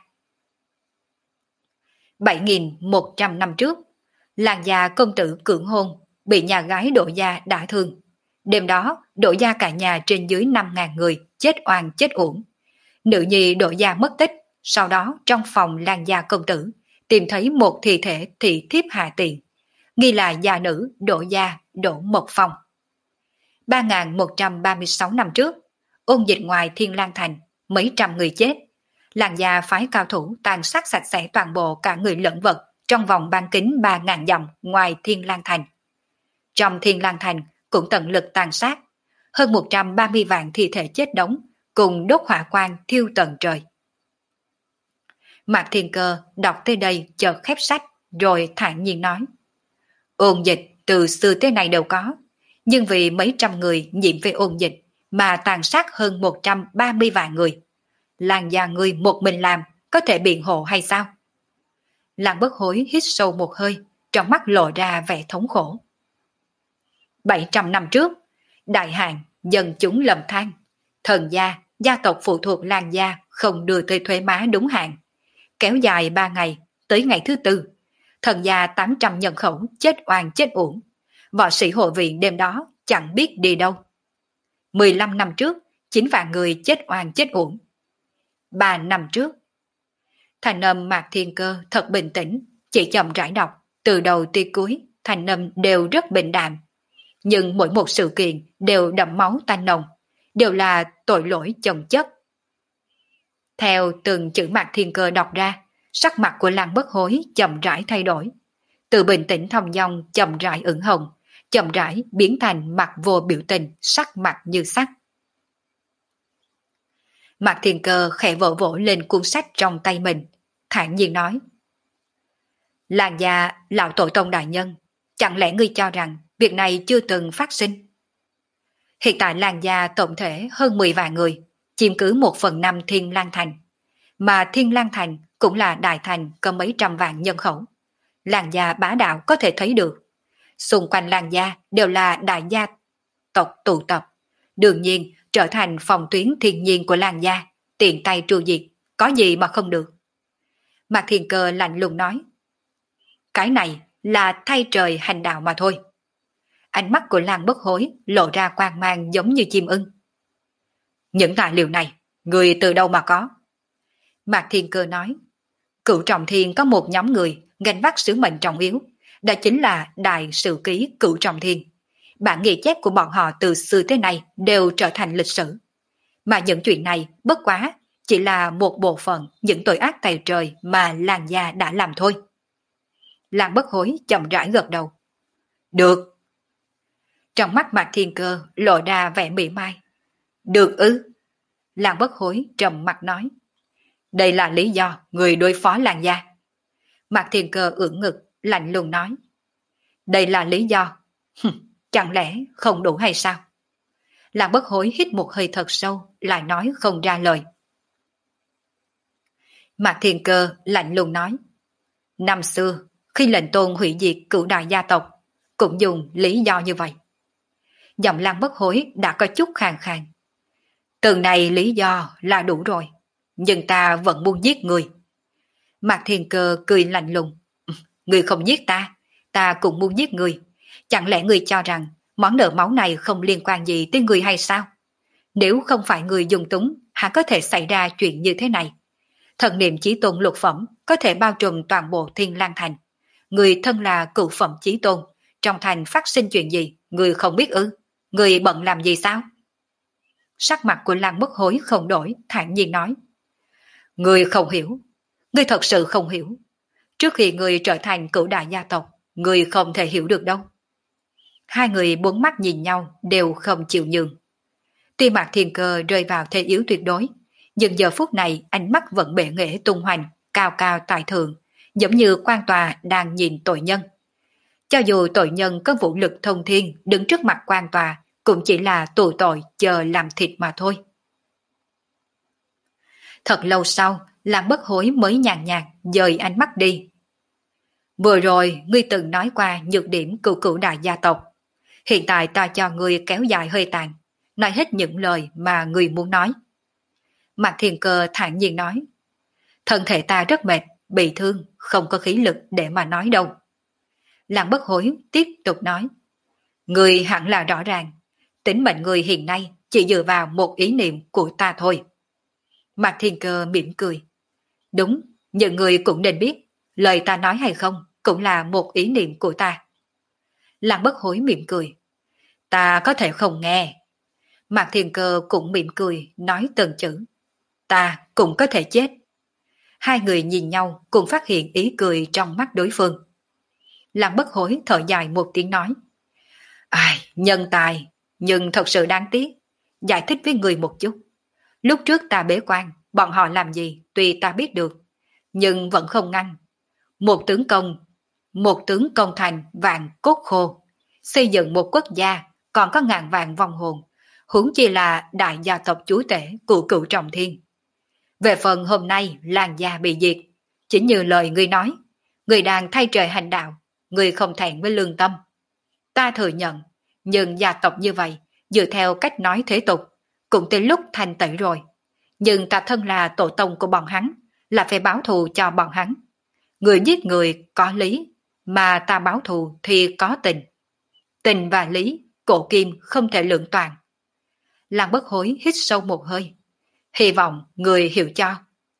A: bảy nghìn một trăm năm trước, Lang gia công tử cưỡng hôn, bị nhà gái Đỗ gia đả thương. Đêm đó, Đỗ gia cả nhà trên dưới năm ngàn người chết oan chết uổng. Nữ nhi Đỗ gia mất tích, sau đó trong phòng Lang gia công tử tìm thấy một thi thể thị thiếp hạ tiền, nghi là gia nữ Đỗ gia Đỗ Mộc Phong. ba nghìn một trăm ba mươi sáu năm trước, ôn dịch ngoài Thiên Lang Thành, mấy trăm người chết. Lang gia phái cao thủ tàn sát sạch sẽ toàn bộ cả người lẫn vật, trong vòng bán kính ba ngàn dặm ngoài Thiên Lang Thành. Trong Thiên Lang Thành cũng tận lực tàn sát, hơn một trăm ba mươi vạn thi thể chết đống cùng đốt hỏa quang thiêu tận trời. Mạc Thiên Cơ đọc tới đây chợt khép sách rồi thản nhiên nói: ôn dịch từ xưa tới nay đều có, nhưng vì mấy trăm người nhiễm về ôn dịch mà tàn sát hơn một trăm ba mươi vạn người. Làng già người một mình làm có thể biện hộ hay sao? Làng Bất Hối hít sâu một hơi, trong mắt lộ ra vẻ thống khổ. bảy trăm năm trước, đại hạn dân chúng lầm than, thần gia, gia tộc phụ thuộc làng gia không đưa tới thuế má đúng hạn. Kéo dài ba ngày, tới ngày thứ tư, thần gia tám trăm nhân khẩu chết oan chết uổng. Võ sĩ hội viện đêm đó chẳng biết đi đâu. mười lăm năm trước, chín vạn người chết oan chết uổng. Ba năm trước, thành âm Mạc Thiên Cơ thật bình tĩnh, chỉ chậm rãi đọc, từ đầu tới cuối, thành âm đều rất bình đạm. Nhưng mỗi một sự kiện đều đậm máu tanh nồng, đều là tội lỗi chồng chất. Theo từng chữ Mạc Thiên Cơ đọc ra, sắc mặt của Lăng Bất Hối chậm rãi thay đổi. Từ bình tĩnh thong dong chậm rãi ửng hồng, chậm rãi biến thành mặt vô biểu tình, sắc mặt như sắt. Mạc Thiên Cơ khẽ vỗ vỗ lên cuốn sách trong tay mình, thản nhiên nói: Làng gia lão tổ tông đại nhân, chẳng lẽ ngươi cho rằng việc này chưa từng phát sinh? Hiện tại làng gia tổng thể hơn mười vạn người, chiếm cứ một phần năm Thiên Lang Thành, mà Thiên Lang Thành cũng là đại thành có mấy trăm vạn nhân khẩu. Làng gia bá đạo có thể thấy được. Xung quanh làng gia đều là đại gia tộc tụ tập, đương nhiên trở thành phòng tuyến thiên nhiên của làng gia, tiện tay tru diệt, có gì mà không được. Mạc Thiên Cơ lạnh lùng nói: cái này là thay trời hành đạo mà thôi. Ánh mắt của Lăng Bất Hối lộ ra quang mang giống như chim ưng. Những tài liệu này, người từ đâu mà có? Mạc Thiên Cơ nói: Cửu Trọng Thiên có một nhóm người gánh vác sứ mệnh trọng yếu, đó chính là Đại Sử Ký Cửu Trọng Thiên. Bản ghi chép của bọn họ từ xưa tới nay đều trở thành lịch sử. Mà những chuyện này bất quá chỉ là một bộ phận những tội ác tày trời mà làng gia đã làm thôi. Lăng Bất Hối chậm rãi gật đầu. Được. Trong mắt Mạc Thiên Cơ lộ ra vẻ mỉa mai. Được ư? Lăng Bất Hối trầm mặt nói. Đây là lý do người đối phó làng gia. Mạc Thiên Cơ ưỡn ngực, lạnh lùng nói. Đây là lý do. Chẳng lẽ không đủ hay sao? Lăng Bất Hối hít một hơi thật sâu, lại nói không ra lời. Mạc Thiên Cơ lạnh lùng nói. Năm xưa, khi lệnh tôn hủy diệt cửu đại gia tộc, cũng dùng lý do như vậy. Giọng Lăng Bất Hối đã có chút khàn khàn. Từ này lý do là đủ rồi, nhưng ta vẫn muốn giết người. Mạc Thiên Cơ cười lạnh lùng. Người không giết ta, ta cũng muốn giết người. Chẳng lẽ người cho rằng món nợ máu này không liên quan gì tới người hay sao? Nếu không phải người dùng túng, hẳn có thể xảy ra chuyện như thế này. Thần niệm chí tôn lục phẩm có thể bao trùm toàn bộ Thiên Lang Thành. Người thân là cửu phẩm chí tôn, trong thành phát sinh chuyện gì, người không biết ư? Người bận làm gì sao? Sắc mặt của Lăng Bất Hối không đổi, thản nhiên nói. Người không hiểu, người thật sự không hiểu. Trước khi người trở thành cửu đại gia tộc, người không thể hiểu được đâu. Hai người bốn mắt nhìn nhau đều không chịu nhường. Tuy Mạc Thiên Cơ rơi vào thế yếu tuyệt đối, nhưng giờ phút này ánh mắt vẫn bệ nghệ tung hoành, cao cao tại thượng, giống như quan tòa đang nhìn tội nhân. Cho dù tội nhân có vũ lực thông thiên đứng trước mặt quan tòa, cũng chỉ là tù tội chờ làm thịt mà thôi. Thật lâu sau, Lăng Bất Hối mới nhàn nhạt dời ánh mắt đi. Vừa rồi, ngươi từng nói qua nhược điểm cửu cửu đại gia tộc. Hiện tại ta cho ngươi kéo dài hơi tàn, nói hết những lời mà ngươi muốn nói. Mạc Thiên Cơ thản nhiên nói. Thân thể ta rất mệt, bị thương, không có khí lực để mà nói đâu. Lăng Bất Hối tiếp tục nói. Ngươi hẳn là rõ ràng, tính mệnh ngươi hiện nay chỉ dựa vào một ý niệm của ta thôi. Mạc Thiên Cơ mỉm cười. Đúng, những người cũng nên biết, lời ta nói hay không cũng là một ý niệm của ta. Lăng Bất Hối mỉm cười. Ta có thể không nghe. Mạc Thiên Cơ cũng mỉm cười, nói từng chữ. Ta cũng có thể chết. Hai người nhìn nhau cùng phát hiện ý cười trong mắt đối phương. Lăng Bất Hối thở dài một tiếng nói. Ai, nhân tài, nhưng thật sự đáng tiếc. Giải thích với người một chút. Lúc trước ta bế quan, bọn họ làm gì tuy ta biết được, nhưng vẫn không ngăn. Một tướng công, một tướng công thành vạn cốt khô, xây dựng một quốc gia còn có ngàn vạn vong hồn, huống chi là đại gia tộc chúa tể của cựu trọng thiên. Về phần hôm nay làng gia bị diệt, chính như lời ngươi nói, người đang thay trời hành đạo, người không thẹn với lương tâm. Ta thừa nhận, nhưng gia tộc như vậy, dựa theo cách nói thế tục, cũng tới lúc thành tẩy rồi. Nhưng ta thân là tổ tông của bọn hắn, là phải báo thù cho bọn hắn. Người giết người có lý, mà ta báo thù thì có tình. Tình và lý, cổ kim không thể lượng toàn. Lăng Bất Hối hít sâu một hơi. Hy vọng người hiểu cho.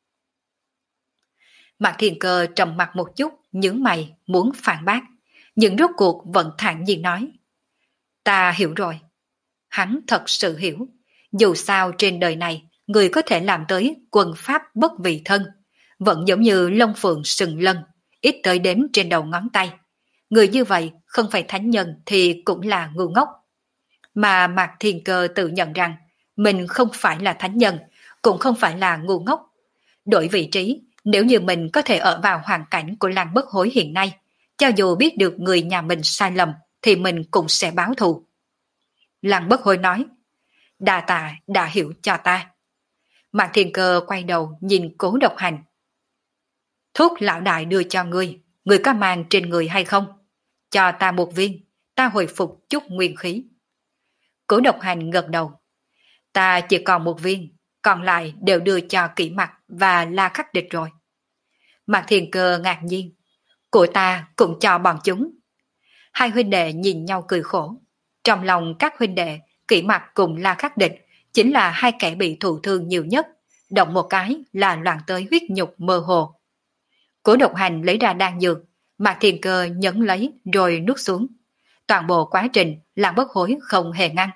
A: Mạc Thiên Cơ trầm mặt một chút, nhướng mày, muốn phản bác. Nhưng rốt cuộc vẫn thản nhiên nói. Ta hiểu rồi. Hắn thật sự hiểu. Dù sao trên đời này, người có thể làm tới quân pháp bất vị thân. Vẫn giống như lông phượng sừng lân, ít tới đếm trên đầu ngón tay. Người như vậy không phải thánh nhân thì cũng là ngu ngốc. Mà Mạc Thiên Cơ tự nhận rằng mình không phải là thánh nhân, cũng không phải là ngu ngốc. Đổi vị trí, nếu như mình có thể ở vào hoàn cảnh của Lăng Bất Hối hiện nay, cho dù biết được người nhà mình sai lầm, thì mình cũng sẽ báo thù. Lăng Bất Hối nói, đa tạ đã hiểu cho ta. Mạc Thiên Cơ quay đầu nhìn Cố Độc Hành. Thuốc lão đại đưa cho ngươi, ngươi có mang trên người hay không? Cho ta một viên, ta hồi phục chút nguyên khí. Cố Độc Hành gật đầu. Ta chỉ còn một viên, còn lại đều đưa cho Kỷ Mặc và La Khắc Địch rồi. Mạc Thiên Cơ ngạc nhiên. Của ta cũng cho bọn chúng. Hai huynh đệ nhìn nhau cười khổ. Trong lòng các huynh đệ, Kỷ Mặc cùng La Khắc Địch chính là hai kẻ bị thụ thương nhiều nhất. Động một cái là loạn tới huyết nhục mơ hồ. Cố Độc Hành lấy ra đan dược, Mạc Thiên Cơ nhấn lấy rồi nuốt xuống. Toàn bộ quá trình Lăng Bất Hối không hề ngăn.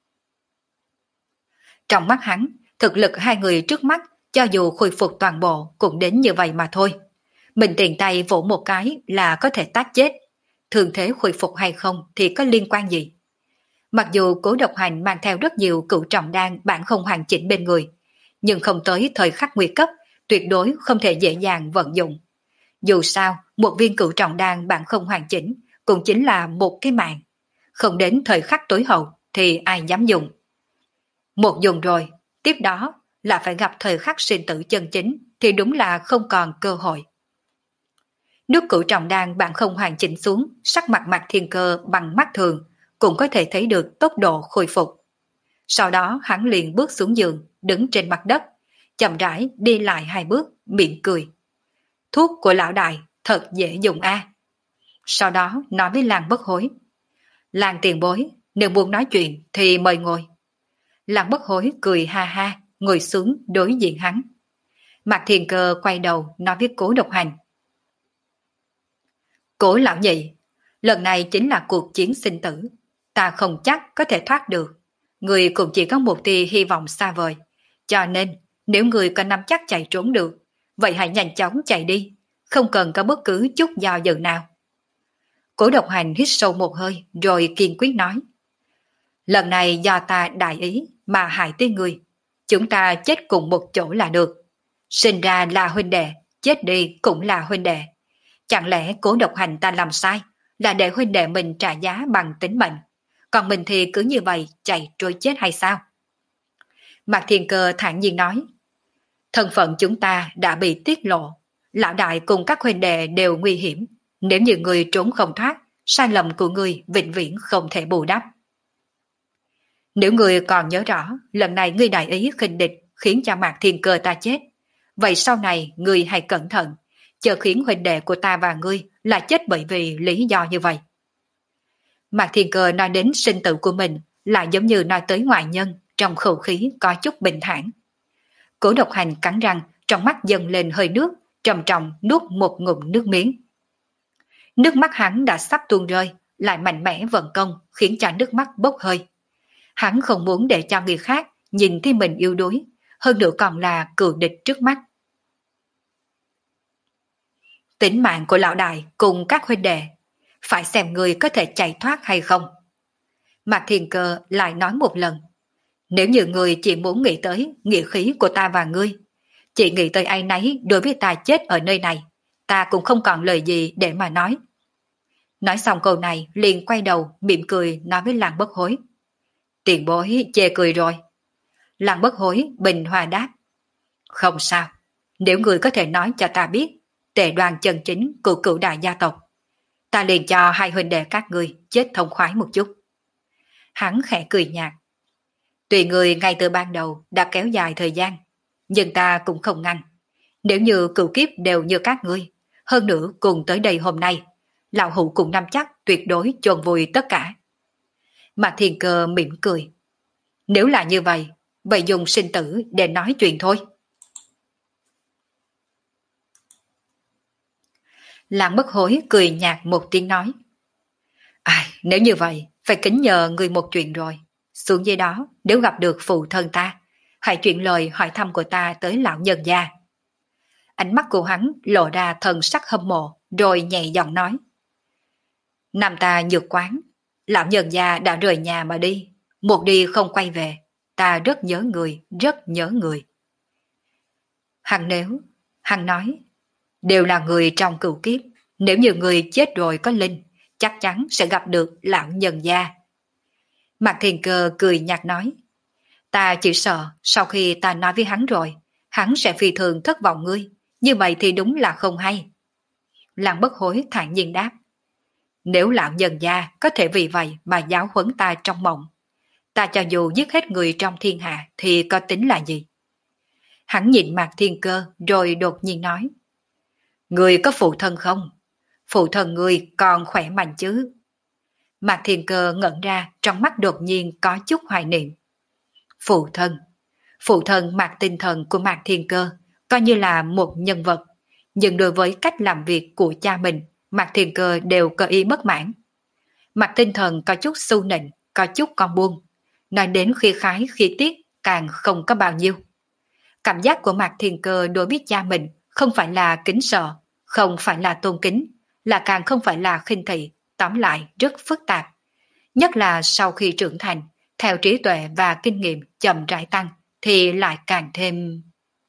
A: Trong mắt hắn, thực lực hai người trước mắt cho dù khôi phục toàn bộ cũng đến như vậy mà thôi. Mình tiện tay vỗ một cái là có thể tát chết. Thường thế khôi phục hay không thì có liên quan gì? Mặc dù Cố Độc Hành mang theo rất nhiều cựu trọng đan bản không hoàn chỉnh bên người, nhưng không tới thời khắc nguy cấp, tuyệt đối không thể dễ dàng vận dụng. Dù sao, một viên cựu trọng đan bản không hoàn chỉnh cũng chính là một cái mạng. Không đến thời khắc tối hậu thì ai dám dùng. Một dùng rồi, tiếp đó là phải gặp thời khắc sinh tử chân chính thì đúng là không còn cơ hội. Nước cửu trọng đan bạn không hoàn chỉnh xuống, sắc mặt Mạc Thiên Cơ bằng mắt thường, cũng có thể thấy được tốc độ khôi phục. Sau đó hắn liền bước xuống giường, đứng trên mặt đất, chậm rãi đi lại hai bước, miệng cười. Thuốc của lão đại thật dễ dùng a. Sau đó nói với Lăng Bất Hối. Lăng tiền bối, nếu muốn nói chuyện thì mời ngồi. Lăng Bất Hối cười ha ha, ngồi xuống đối diện hắn. Mạc Thiên Cơ quay đầu nói với Cố Độc Hành. Cố lão nhị, lần này chính là cuộc chiến sinh tử. Ta không chắc có thể thoát được. Người cũng chỉ có một tia hy vọng xa vời. Cho nên, nếu người có nắm chắc chạy trốn được, vậy hãy nhanh chóng chạy đi, không cần có bất cứ chút do dự nào. Cố Độc Hành hít sâu một hơi rồi kiên quyết nói. Lần này do ta đại ý mà hại tới người. Chúng ta chết cùng một chỗ là được. Sinh ra là huynh đệ, chết đi cũng là huynh đệ. Chẳng lẽ Cố Độc Hành ta làm sai, là để huynh đệ mình trả giá bằng tính mệnh, còn mình thì cứ như vậy chạy trôi chết hay sao? Mạc Thiên Cơ thản nhiên nói. Thân phận chúng ta đã bị tiết lộ, lão đại cùng các huynh đệ đều nguy hiểm. Nếu như người trốn không thoát, sai lầm của người vĩnh viễn không thể bù đắp. Nếu người còn nhớ rõ, lần này ngươi đại ý khinh địch khiến cho Mạc Thiên Cơ ta chết. Vậy sau này ngươi hãy cẩn thận, chờ khiến huynh đệ của ta và ngươi là chết bởi vì lý do như vậy. Mạc Thiên Cơ nói đến sinh tử của mình lại giống như nói tới ngoại nhân, trong khẩu khí có chút bình thản. Cố Độc Hành cắn răng, trong mắt dâng lên hơi nước, trầm trọng nuốt một ngụm nước miếng. Nước mắt hắn đã sắp tuôn rơi, lại mạnh mẽ vận công khiến cho nước mắt bốc hơi. Hắn không muốn để cho người khác nhìn thấy mình yếu đuối, hơn nữa còn là cừu địch trước mắt. Tính mạng của lão đại cùng các huynh đệ, phải xem người có thể chạy thoát hay không. Mạc Thiên Cơ lại nói một lần, nếu như người chỉ muốn nghĩ tới nghĩa khí của ta và ngươi, chỉ nghĩ tới ai nấy đối với ta chết ở nơi này, ta cũng không còn lời gì để mà nói. Nói xong câu này liền quay đầu mỉm cười nói với Lăng Bất Hối. Tiền bối chê cười rồi. Lăng Bất Hối bình hòa đáp. Không sao, nếu người có thể nói cho ta biết tề đoàn chân chính của cửu đại gia tộc, ta liền cho hai huynh đệ các ngươi chết thông khoái một chút. Hắn khẽ cười nhạt. Tùy người ngay từ ban đầu đã kéo dài thời gian, nhưng ta cũng không ngăn. Nếu như cửu kiếp đều như các ngươi, hơn nữa cùng tới đây hôm nay, lão hữu cùng nắm chắc tuyệt đối chôn vùi tất cả. Mạc Thiên Cơ mỉm cười. Nếu là như vậy, vậy dùng sinh tử để nói chuyện thôi. Lăng Bất Hối cười nhạt một tiếng nói. À, nếu như vậy, phải kính nhờ người một chuyện rồi. Xuống dưới đó, nếu gặp được phụ thân ta, hãy chuyển lời hỏi thăm của ta tới lão nhân gia. Ánh mắt của hắn lộ ra thần sắc hâm mộ, rồi nhẹ giọng nói. Nam ta nhược quán, lão nhân gia đã rời nhà mà đi, một đi không quay về, ta rất nhớ người, rất nhớ người. Hắn nếu, hắn nói, đều là người trong cửu kiếp, nếu như người chết rồi có linh, chắc chắn sẽ gặp được lão nhân gia. Mạc Thiên Cơ cười nhạt nói, ta chỉ sợ sau khi ta nói với hắn rồi, hắn sẽ phi thường thất vọng ngươi, như vậy thì đúng là không hay. Lăng Bất Hối thản nhiên đáp, nếu lão nhân gia có thể vì vậy mà giáo huấn ta trong mộng, ta cho dù giết hết người trong thiên hạ thì có tính là gì? Hắn nhìn Mạc Thiên Cơ rồi đột nhiên nói, người có phụ thân không? Phụ thân người còn khỏe mạnh chứ? Mạc Thiên Cơ ngẩn ra, trong mắt đột nhiên có chút hoài niệm. Phụ thân, phụ thân Mạc Tinh Thần của Mạc Thiên Cơ coi như là một nhân vật, nhưng đối với cách làm việc của cha mình, Mạc Thiên Cơ đều có ý bất mãn. Mạc Tinh Thần có chút su nịnh, có chút con buông, nói đến khi khái khi tiết càng không có bao nhiêu. Cảm giác của Mạc Thiên Cơ đối với cha mình không phải là kính sợ, không phải là tôn kính, là càng không phải là khinh thị, tóm lại rất phức tạp. Nhất là sau khi trưởng thành, theo trí tuệ và kinh nghiệm chậm rãi tăng, thì lại càng thêm...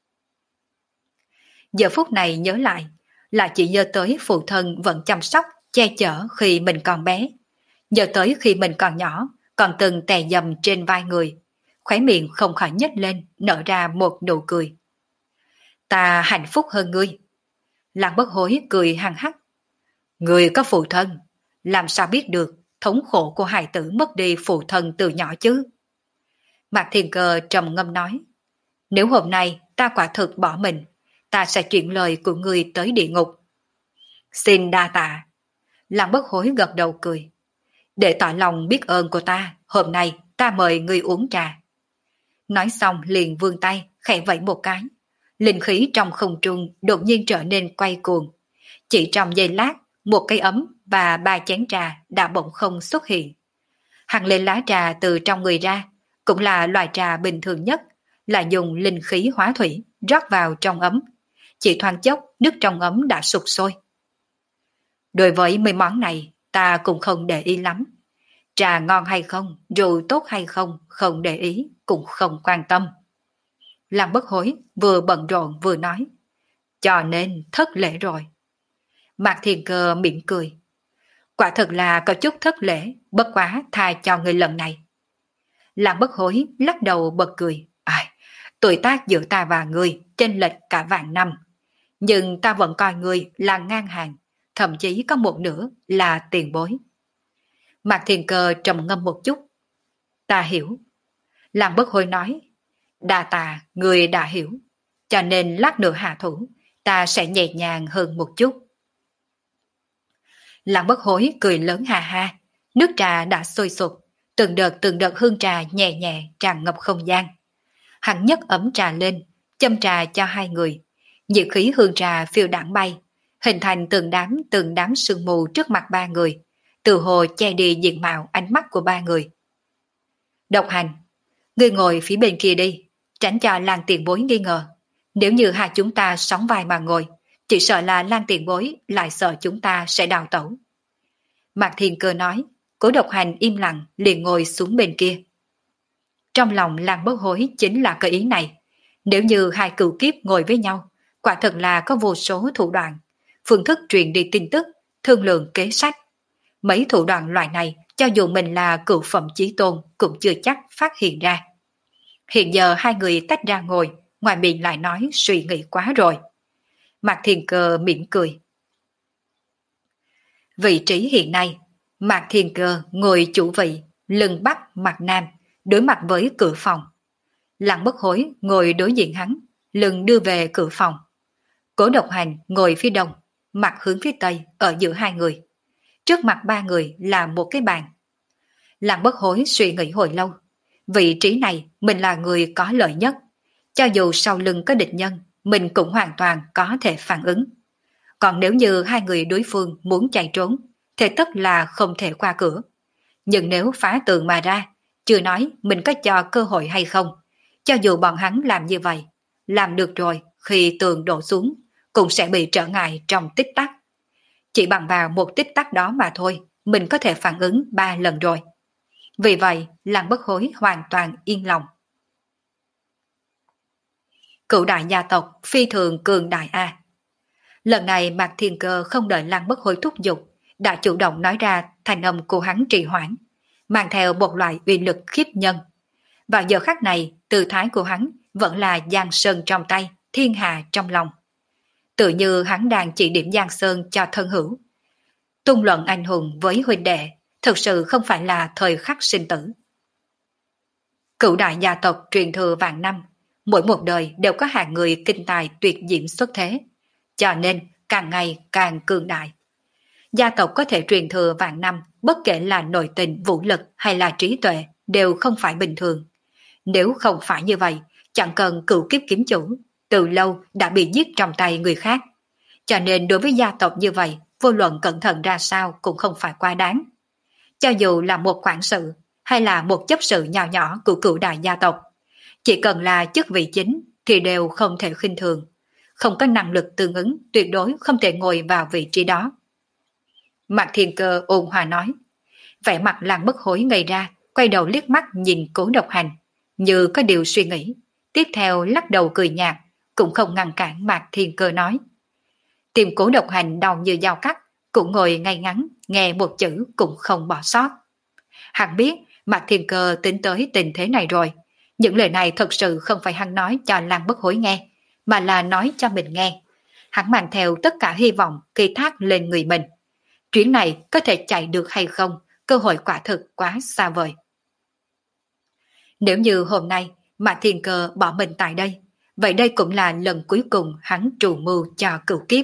A: Giờ phút này nhớ lại, là chỉ nhớ tới phụ thân vẫn chăm sóc, che chở khi mình còn bé. Nhớ tới khi mình còn nhỏ, còn từng tè dầm trên vai người, khóe miệng không khỏi nhếch lên, nở ra một nụ cười. Ta hạnh phúc hơn ngươi. Lăng Bất Hối cười hằng hắc. Ngươi có phụ thân, làm sao biết được thống khổ của hài tử mất đi phụ thân từ nhỏ chứ? Mạc Thiên Cơ trầm ngâm nói, nếu hôm nay ta quả thực bỏ mình, ta sẽ chuyển lời của ngươi tới địa ngục. Xin đa tạ. Lăng Bất Hối gật đầu cười. Để tỏ lòng biết ơn của ta, hôm nay ta mời ngươi uống trà. Nói xong liền vươn tay, khẽ vẫy một cái. Linh khí trong không trung đột nhiên trở nên quay cuồng. Chỉ trong giây lát, một cây ấm và ba chén trà đã bỗng không xuất hiện. Hằng lên lá trà từ trong người ra, cũng là loại trà bình thường nhất, là dùng linh khí hóa thủy rót vào trong ấm. Chỉ thoáng chốc, nước trong ấm đã sụt sôi. Đối với mấy món này, ta cũng không để ý lắm. Trà ngon hay không, rượu tốt hay không, không để ý, cũng không quan tâm. Lăng Bất Hối vừa bận rộn vừa nói, cho nên thất lễ rồi. Mạc Thiên Cơ mỉm cười. Quả thật là có chút thất lễ, bất quá tha cho người lần này. Lăng Bất Hối lắc đầu bật cười. Ai, tuổi tác giữa ta và ngươi chênh lệch cả vạn năm. Nhưng ta vẫn coi ngươi là ngang hàng, thậm chí có một nửa là tiền bối. Mạc Thiên Cơ trầm ngâm một chút. Ta hiểu. Lăng Bất Hối nói, đa tà người đã hiểu, cho nên lát nữa hạ thủ, ta sẽ nhẹ nhàng hơn một chút. Lăng Bất Hối cười lớn ha ha, nước trà đã sôi sục, từng đợt từng đợt hương trà nhẹ nhẹ tràn ngập không gian. Hắn nhấc ấm trà lên, châm trà cho hai người, nhiệt khí hương trà phiêu đãng bay, hình thành từng đám từng đám sương mù trước mặt ba người, từ hồ che đi diện mạo ánh mắt của ba người. Độc Hành, ngươi ngồi phía bên kia đi, tránh cho Lăng tiền bối nghi ngờ. Nếu như hai chúng ta sóng vai mà ngồi, Chỉ sợ là Lan tiền bối lại sợ chúng ta sẽ đào tẩu. Mạc Thiên Cơ nói, Cố Độc Hành im lặng liền ngồi xuống bên kia. Trong lòng Lan Bất Hối chính là cái ý này. Nếu như hai cựu kiếp ngồi với nhau, quả thật là có vô số thủ đoạn, phương thức truyền đi tin tức, thương lượng kế sách. Mấy thủ đoạn loại này, cho dù mình là cựu phẩm chí tôn cũng chưa chắc phát hiện ra. Hiện giờ hai người tách ra ngồi, ngoài miệng lại nói suy nghĩ quá rồi. Mạc Thiên Cơ mỉm cười. Vị trí hiện nay, Mạc Thiên Cơ ngồi chủ vị, lưng bắc mặt nam, đối mặt với cửa phòng. Lăng Bất Hối ngồi đối diện hắn, lưng đưa về cửa phòng. Cố Độc Hành ngồi phía đông, mặt hướng phía tây ở giữa hai người. Trước mặt ba người là một cái bàn. Lăng Bất Hối suy nghĩ hồi lâu. Vị trí này mình là người có lợi nhất. Cho dù sau lưng có địch nhân, mình cũng hoàn toàn có thể phản ứng. Còn nếu như hai người đối phương muốn chạy trốn, thì tất là không thể qua cửa. Nhưng nếu phá tường mà ra, chưa nói mình có cho cơ hội hay không. Cho dù bọn hắn làm như vậy, làm được rồi khi tường đổ xuống, cũng sẽ bị trở ngại trong tích tắc. Chỉ bằng vào một tích tắc đó mà thôi, mình có thể phản ứng ba lần rồi. Vì vậy, Lăng Bất Hối hoàn toàn yên lòng. Cựu đại gia tộc phi thường cường đại A. Lần này Mạc Thiên Cơ không đợi Lăng Bất Hối thúc giục, đã chủ động nói ra thành âm của hắn trì hoãn, mang theo một loại uy lực khiếp nhân. Vào giờ khắc này, tư thái của hắn vẫn là Giang Sơn trong tay, thiên hà trong lòng. Tự như hắn đang chỉ điểm Giang Sơn cho thân hữu. Tung luận anh hùng với huynh đệ, thực sự không phải là thời khắc sinh tử. Cựu đại gia tộc truyền thừa vạn năm, mỗi một đời đều có hạng người kinh tài tuyệt diễm xuất thế, cho nên càng ngày càng cường đại. Gia tộc có thể truyền thừa vạn năm, bất kể là nội tình, vũ lực hay là trí tuệ, đều không phải bình thường. Nếu không phải như vậy, chẳng cần cựu kiếp kiếm chủ, từ lâu đã bị giết trong tay người khác. Cho nên đối với gia tộc như vậy, vô luận cẩn thận ra sao cũng không phải quá đáng. Cho dù là một quản sự hay là một chấp sự nhỏ nhỏ của cựu đại gia tộc, chỉ cần là chức vị chính thì đều không thể khinh thường. Không có năng lực tương ứng, tuyệt đối không thể ngồi vào vị trí đó. Mạc Thiên Cơ ôn hòa nói. Vẻ mặt Lăng Bất Hối ngây ra, quay đầu liếc mắt nhìn Cố Độc Hành, như có điều suy nghĩ. Tiếp theo lắc đầu cười nhạt, cũng không ngăn cản Mạc Thiên Cơ nói. Tim Cố Độc Hành đau như dao cắt, cũng ngồi ngay ngắn, nghe một chữ cũng không bỏ sót. Hắn biết Mạc Thiên Cơ tính tới tình thế này rồi. Những lời này thật sự không phải hắn nói cho Lăng Bất Hối nghe, mà là nói cho mình nghe. Hắn mang theo tất cả hy vọng kỳ thác lên người mình. Chuyến này có thể chạy được hay không, cơ hội quả thực quá xa vời. Nếu như hôm nay Mạc Thiên Cơ bỏ mình tại đây, vậy đây cũng là lần cuối cùng hắn trù mưu cho cửu kiếp.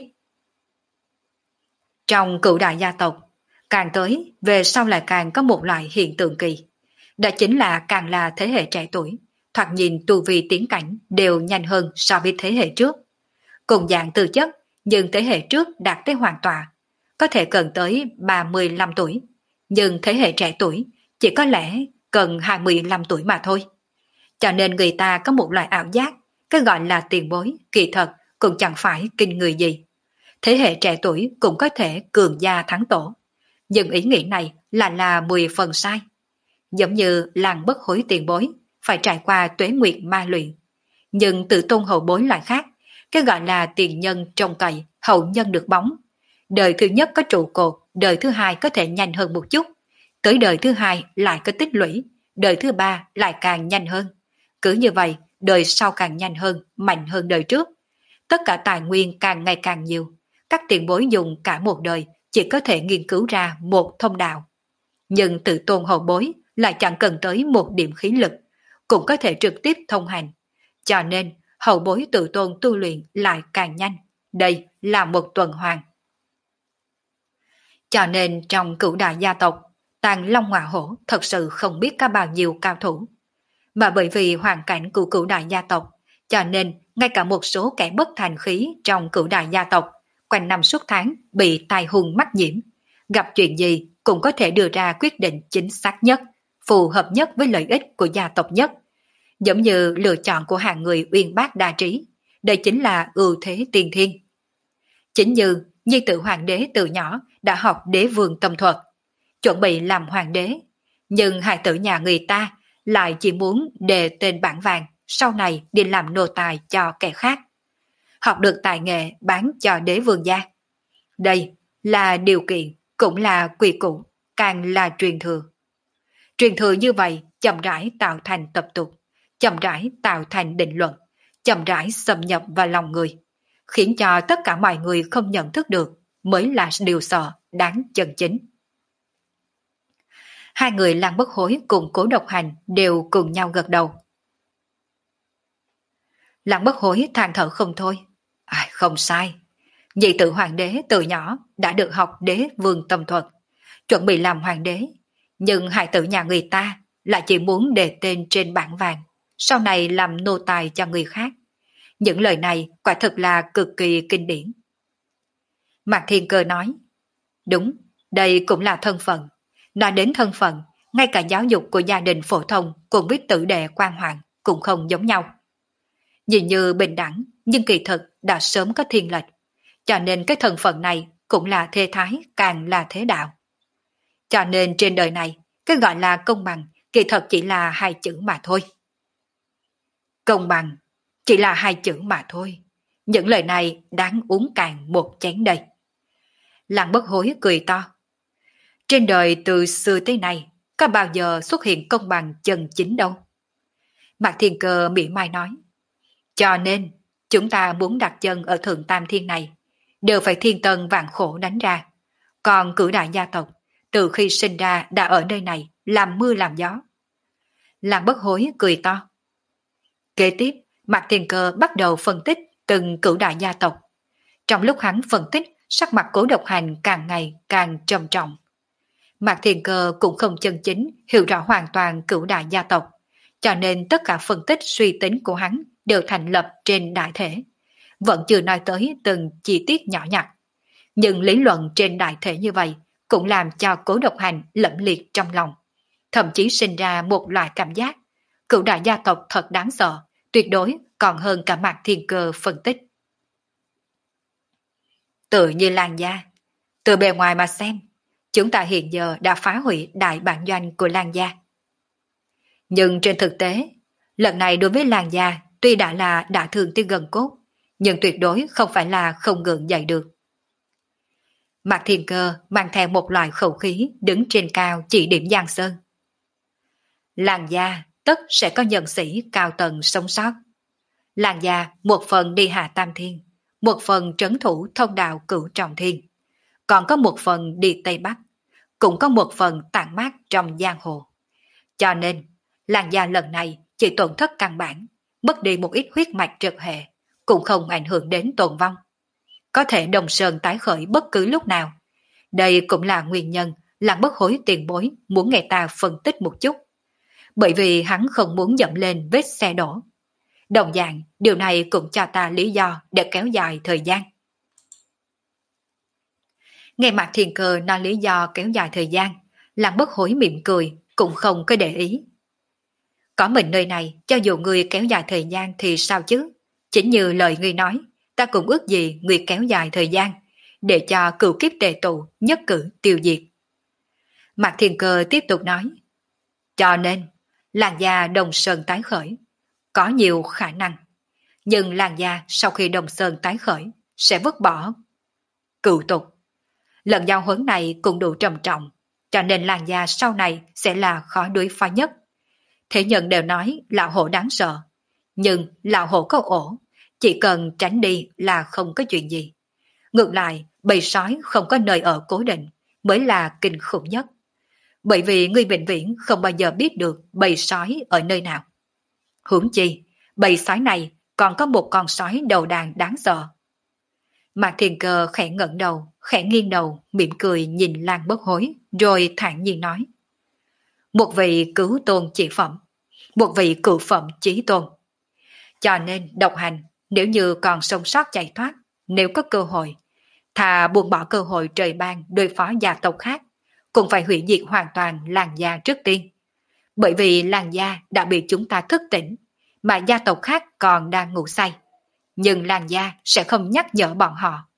A: Trong cửu đại gia tộc, càng tới, về sau lại càng có một loại hiện tượng kỳ. Đó chính là càng là thế hệ trẻ tuổi, thoạt nhìn tu vi tiến cảnh đều nhanh hơn so với thế hệ trước. Cùng dạng tư chất, nhưng thế hệ trước đạt tới hoàn tọa, có thể cần tới ba mươi lăm tuổi, nhưng thế hệ trẻ tuổi chỉ có lẽ cần hai mươi lăm tuổi mà thôi. Cho nên người ta có một loại ảo giác, cái gọi là tiền bối, kỳ thật cũng chẳng phải kinh người gì. Thế hệ trẻ tuổi cũng có thể cường gia thắng tổ. Nhưng ý nghĩ này là là mười phần sai. Giống như Lăng Bất Hối tiền bối, phải trải qua tuế nguyệt ma luyện. Nhưng tự tôn hậu bối lại khác, cái gọi là tiền nhân trông cậy, hậu nhân được bóng. Đời thứ nhất có trụ cột, đời thứ hai có thể nhanh hơn một chút. Tới đời thứ hai lại có tích lũy, đời thứ ba lại càng nhanh hơn. Cứ như vậy, đời sau càng nhanh hơn, mạnh hơn đời trước. Tất cả tài nguyên càng ngày càng nhiều. Các tiền bối dùng cả một đời chỉ có thể nghiên cứu ra một thông đạo. Nhưng tự tôn hậu bối lại chẳng cần tới một điểm khí lực, cũng có thể trực tiếp thông hành. Cho nên, hậu bối tự tôn tu luyện lại càng nhanh. Đây là một tuần hoàn. Cho nên trong cửu đại gia tộc, Tàng Long Ngọa Hổ thật sự không biết có bao nhiêu cao thủ. Mà bởi vì hoàn cảnh của cửu đại gia tộc, cho nên ngay cả một số kẻ bất thành khí trong cửu đại gia tộc, quanh năm suốt tháng bị tai hung mắc nhiễm. Gặp chuyện gì cũng có thể đưa ra quyết định chính xác nhất, phù hợp nhất với lợi ích của gia tộc nhất. Giống như lựa chọn của hàng người uyên bác đa trí, đây chính là ưu thế tiên thiên. Chính như nhi tử hoàng đế từ nhỏ đã học đế vương tâm thuật, chuẩn bị làm hoàng đế, nhưng hài tử nhà người ta lại chỉ muốn đề tên bảng vàng, sau này đi làm nô tài cho kẻ khác. Học được tài nghệ bán cho đế vương gia. Đây là điều kiện, cũng là quy củ, càng là truyền thừa. Truyền thừa như vậy chậm rãi tạo thành tập tục, chậm rãi tạo thành định luận, chậm rãi xâm nhập vào lòng người, khiến cho tất cả mọi người không nhận thức được mới là điều sợ đáng chân chính. Hai người Lăng Bất Hối cùng Cố Độc Hành đều cùng nhau gật đầu. Lăng Bất Hối than thở không thôi. À, không sai. Nhị tử hoàng đế từ nhỏ đã được học đế vương tâm thuật, chuẩn bị làm hoàng đế, nhưng hài tử nhà người ta lại chỉ muốn đề tên trên bảng vàng, sau này làm nô tài cho người khác. Những lời này quả thực là cực kỳ kinh điển. Mạc Thiên Cơ nói, đúng, đây cũng là thân phận. Nói đến thân phận, ngay cả giáo dục của gia đình phổ thông cùng với tử đệ quan hoàng cũng không giống nhau. Nhìn như bình đẳng, nhưng kỳ thực đã sớm có thiên lệch, cho nên cái thân phận này cũng là thế thái, càng là thế đạo. Cho nên trên đời này, cái gọi là công bằng kỳ thật chỉ là hai chữ mà thôi. Công bằng chỉ là hai chữ mà thôi. Những lời này đáng uống cạn một chén đây. Lăng Bất Hối cười to. Trên đời từ xưa tới nay, có bao giờ xuất hiện công bằng chân chính đâu. Mạc Thiên Cơ mỉa mai nói. Cho nên, chúng ta muốn đặt chân ở Thượng Tam Thiên này, đều phải thiên tân vạn khổ đánh ra. Còn cửu đại gia tộc, từ khi sinh ra đã ở nơi này, làm mưa làm gió. Lăng Bất Hối cười to. Kế tiếp, Mạc Thiên Cơ bắt đầu phân tích từng cửu đại gia tộc. Trong lúc hắn phân tích, sắc mặt Cố Độc Hành càng ngày càng trầm trọng. Mạc Thiên Cơ cũng không chân chính hiểu rõ hoàn toàn cửu đại gia tộc, cho nên tất cả phân tích suy tính của hắn đều thành lập trên đại thể, vẫn chưa nói tới từng chi tiết nhỏ nhặt. Nhưng lý luận trên đại thể như vậy cũng làm cho Cố Độc Hành lẫm liệt trong lòng, thậm chí sinh ra một loại cảm giác cửu đại gia tộc thật đáng sợ, tuyệt đối còn hơn cả Mạc Thiên Cơ phân tích. Tự như Lan gia, từ bề ngoài mà xem, chúng ta hiện giờ đã phá hủy đại bản doanh của Lan gia. Nhưng trên thực tế, lần này đối với Lan gia tuy đã là đả thương tới gần cốt, nhưng tuyệt đối không phải là không gượng dậy được. Mạc Thiên Cơ mang theo một loại khẩu khí đứng trên cao chỉ điểm Giang Sơn. Lan gia tất sẽ có nhân sĩ cao tầng sống sót. Lan gia một phần đi hạ Tam Thiên, một phần trấn thủ thông đạo Cửu Trọng Thiên, còn có một phần đi Tây Bắc, cũng có một phần tản mát trong giang hồ. Cho nên, Lan gia lần này chỉ tổn thất căn bản, mất đi một ít huyết mạch trực hệ, cũng không ảnh hưởng đến tồn vong. Có thể Đồng Sơn tái khởi bất cứ lúc nào. Đây cũng là nguyên nhân Lăng Bất Hối tiền bối muốn nghe ta phân tích một chút. Bởi vì hắn không muốn dẫm lên vết xe đổ. Đồng dạng, điều này cũng cho ta lý do để kéo dài thời gian. Nghe Mạc Thiên Cơ nói lý do kéo dài thời gian, Lăng Bất Hối mỉm cười, cũng không có để ý. Có mình nơi này, cho dù người kéo dài thời gian thì sao chứ? Chính như lời ngươi nói, ta cũng ước gì người kéo dài thời gian, để cho cửu kiếp tề tụ nhất cử tiêu diệt. Mạc Thiên Cơ tiếp tục nói, cho nên, Lan gia Đồng Sơn tái khởi, có nhiều khả năng. Nhưng Lan gia sau khi Đồng Sơn tái khởi, sẽ vứt bỏ cựu tục. Lần giao huấn này cũng đủ trầm trọng, cho nên Lan gia sau này sẽ là khó đối phó nhất. Thế nhân đều nói lão hổ đáng sợ, nhưng lão hổ có ổ, chỉ cần tránh đi là không có chuyện gì. Ngược lại, bầy sói không có nơi ở cố định mới là kinh khủng nhất. Bởi vì người vĩnh viễn không bao giờ biết được bầy sói ở nơi nào. Huống chi, bầy sói này còn có một con sói đầu đàn đáng sợ. Mạc Thiên Cơ khẽ ngẩng đầu, khẽ nghiêng đầu, mỉm cười nhìn Lăng Bất Hối, rồi thản nhiên nói. Một vị cứu tôn chỉ phẩm, một vị cửu phẩm chí tôn. Cho nên Độc Hành, nếu như còn sống sót chạy thoát, nếu có cơ hội, thà buông bỏ cơ hội trời ban đối phó gia tộc khác, cũng phải hủy diệt hoàn toàn Lan gia trước tiên. Bởi vì Lan gia đã bị chúng ta thức tỉnh, mà gia tộc khác còn đang ngủ say. Nhưng Lan gia sẽ không nhắc nhở bọn họ.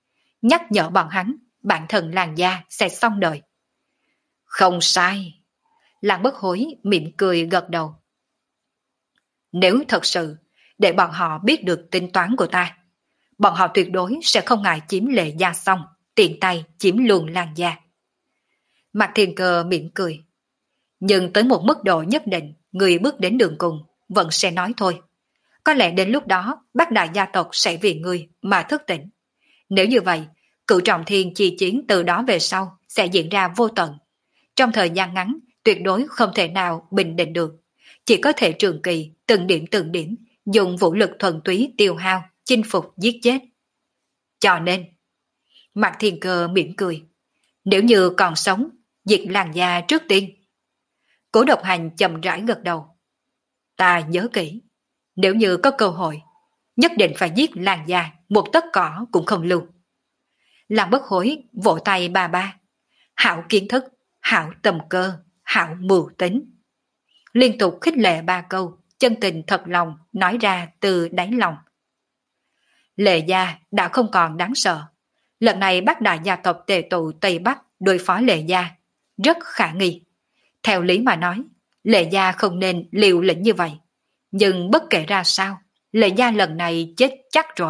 A: nhắc nhở bọn hắn, bản thân làng gia sẽ xong đời. Không sai. Làng Bất Hối mỉm cười gật đầu. Nếu thật sự để bọn họ biết được tính toán của ta, bọn họ tuyệt đối sẽ không ngại chiếm Lệ gia xong, tiện tay chiếm luôn làng gia. Mạc Thiên Cơ mỉm cười. Nhưng tới một mức độ nhất định, người bước đến đường cùng, vẫn sẽ nói thôi. Có lẽ đến lúc đó, bác đại gia tộc sẽ vì người mà thức tỉnh. Nếu như vậy, cửu trọng thiên chi chiến từ đó về sau sẽ diễn ra vô tận. Trong thời gian ngắn, tuyệt đối không thể nào bình định được. Chỉ có thể trường kỳ, từng điểm từng điểm, dùng vũ lực thuần túy tiêu hao, chinh phục giết chết. Cho nên, Mạc Thiên Cơ mỉm cười. Nếu như còn sống, diệt làng gia trước tiên. Cố Độc Hành chậm rãi gật đầu. Ta nhớ kỹ, nếu như có cơ hội, nhất định phải giết làng gia, một tấc cỏ cũng không lưu. Làng Bất Hối vỗ tay ba ba. Hảo kiến thức, hảo tầm cơ, hảo mưu tính. Liên tục khích lệ ba câu, chân tình thật lòng nói ra từ đáy lòng. Lệ gia đã không còn đáng sợ. Lần này bác đại gia tộc tề tụ Tây Bắc đối phó Lệ gia, rất khả nghi. Theo lý mà nói, Lệ gia không nên liều lĩnh như vậy. Nhưng bất kể ra sao, Lệ gia lần này chết chắc rồi.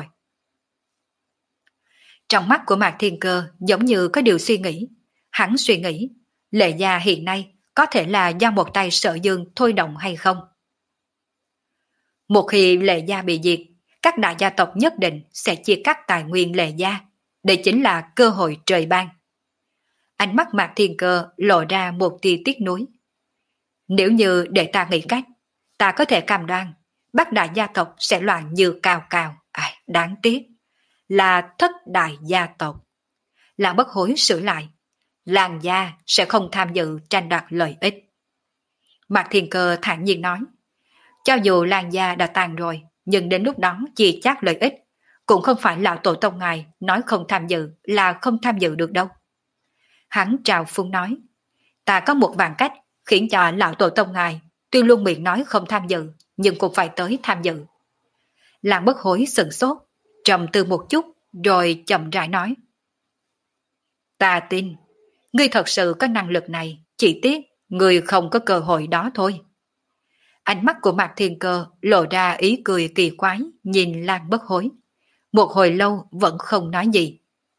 A: Trong mắt của Mạc Thiên Cơ giống như có điều suy nghĩ. Hắn suy nghĩ, Lệ gia hiện nay có thể là do một tay Sở Dương thôi động hay không? Một khi Lệ gia bị diệt, các đại gia tộc nhất định sẽ chia cắt tài nguyên Lệ gia. Đây chính là cơ hội trời ban. Ánh mắt Mạc Thiên Cơ lộ ra một tia tiếc nuối. Nếu như để ta nghĩ cách, ta có thể cam đoan, bác đại gia tộc sẽ loạn như cào cào. À, đáng tiếc, là thất đại gia tộc. Làng Bất Hối sửa lại, làng gia sẽ không tham dự tranh đoạt lợi ích. Mạc Thiên Cơ thản nhiên nói, cho dù làng gia đã tàn rồi, nhưng đến lúc đó chia chác lợi ích, cũng không phải lão tổ tông ngài nói không tham dự là không tham dự được đâu. Hắn trào phúng nói, ta có một vạn cách khiến cho lão tổ tông ngài tuy luôn miệng nói không tham dự, nhưng cũng phải tới tham dự. Làng Bất Hối sửng sốt, trầm tư một chút, rồi chậm rãi nói. Ta tin, ngươi thật sự có năng lực này, chỉ tiếc ngươi không có cơ hội đó thôi. Ánh mắt của Mạc Thiên Cơ lộ ra ý cười kỳ quái, nhìn Làng Bất Hối. Một hồi lâu vẫn không nói gì.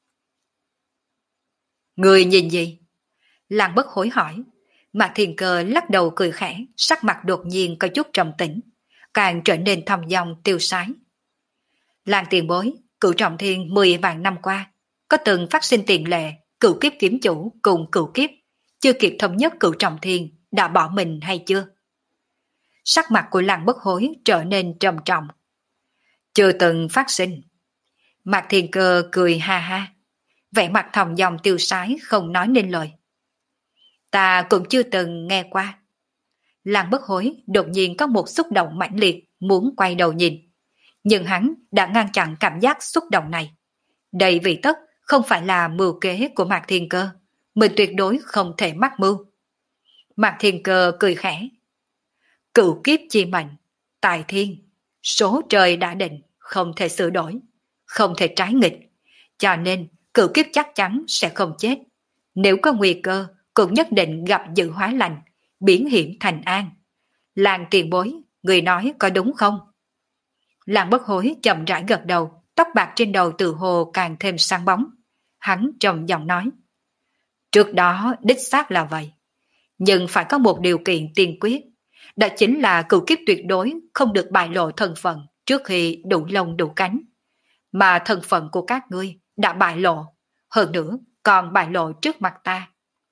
A: Ngươi nhìn gì? Làng Bất Hối hỏi. Mạc Thiên Cơ lắc đầu cười khẽ, sắc mặt đột nhiên có chút trầm tĩnh, càng trở nên thong dong tiêu sái. Làng tiền bối, cửu trọng thiên mười vạn năm qua, có từng phát sinh tiền lệ, cửu kiếp kiếm chủ cùng cửu kiếp, chưa kịp thống nhất cửu trọng thiên, đã bỏ mình hay chưa? Sắc mặt của Làng Bất Hối trở nên trầm trọng. Chưa từng phát sinh. Mạc Thiên Cơ cười ha ha, vẻ mặt thong dong tiêu sái không nói nên lời. Ta cũng chưa từng nghe qua. Làng Bất Hối đột nhiên có một xúc động mãnh liệt muốn quay đầu nhìn. Nhưng hắn đã ngăn chặn cảm giác xúc động này. Đây vì tất không phải là mưu kế của Mạc Thiên Cơ. Mình tuyệt đối không thể mắc mưu. Mạc Thiên Cơ cười khẽ. Cửu kiếp chi mệnh, tài thiên, số trời đã định, không thể sửa đổi, không thể trái nghịch. Cho nên cửu kiếp chắc chắn sẽ không chết. Nếu có nguy cơ, cũng nhất định gặp dự hóa lành, biến hiểm thành an. Làng tiền bối, người nói có đúng không? Làng Bất Hối chậm rãi gật đầu, tóc bạc trên đầu từ hồ càng thêm sáng bóng. Hắn trầm giọng nói. Trước đó đích xác là vậy. Nhưng phải có một điều kiện tiên quyết. Đó chính là cửu kiếp tuyệt đối không được bại lộ thân phận trước khi đủ lông đủ cánh. Mà thân phận của các ngươi đã bại lộ, hơn nữa còn bại lộ trước mặt ta.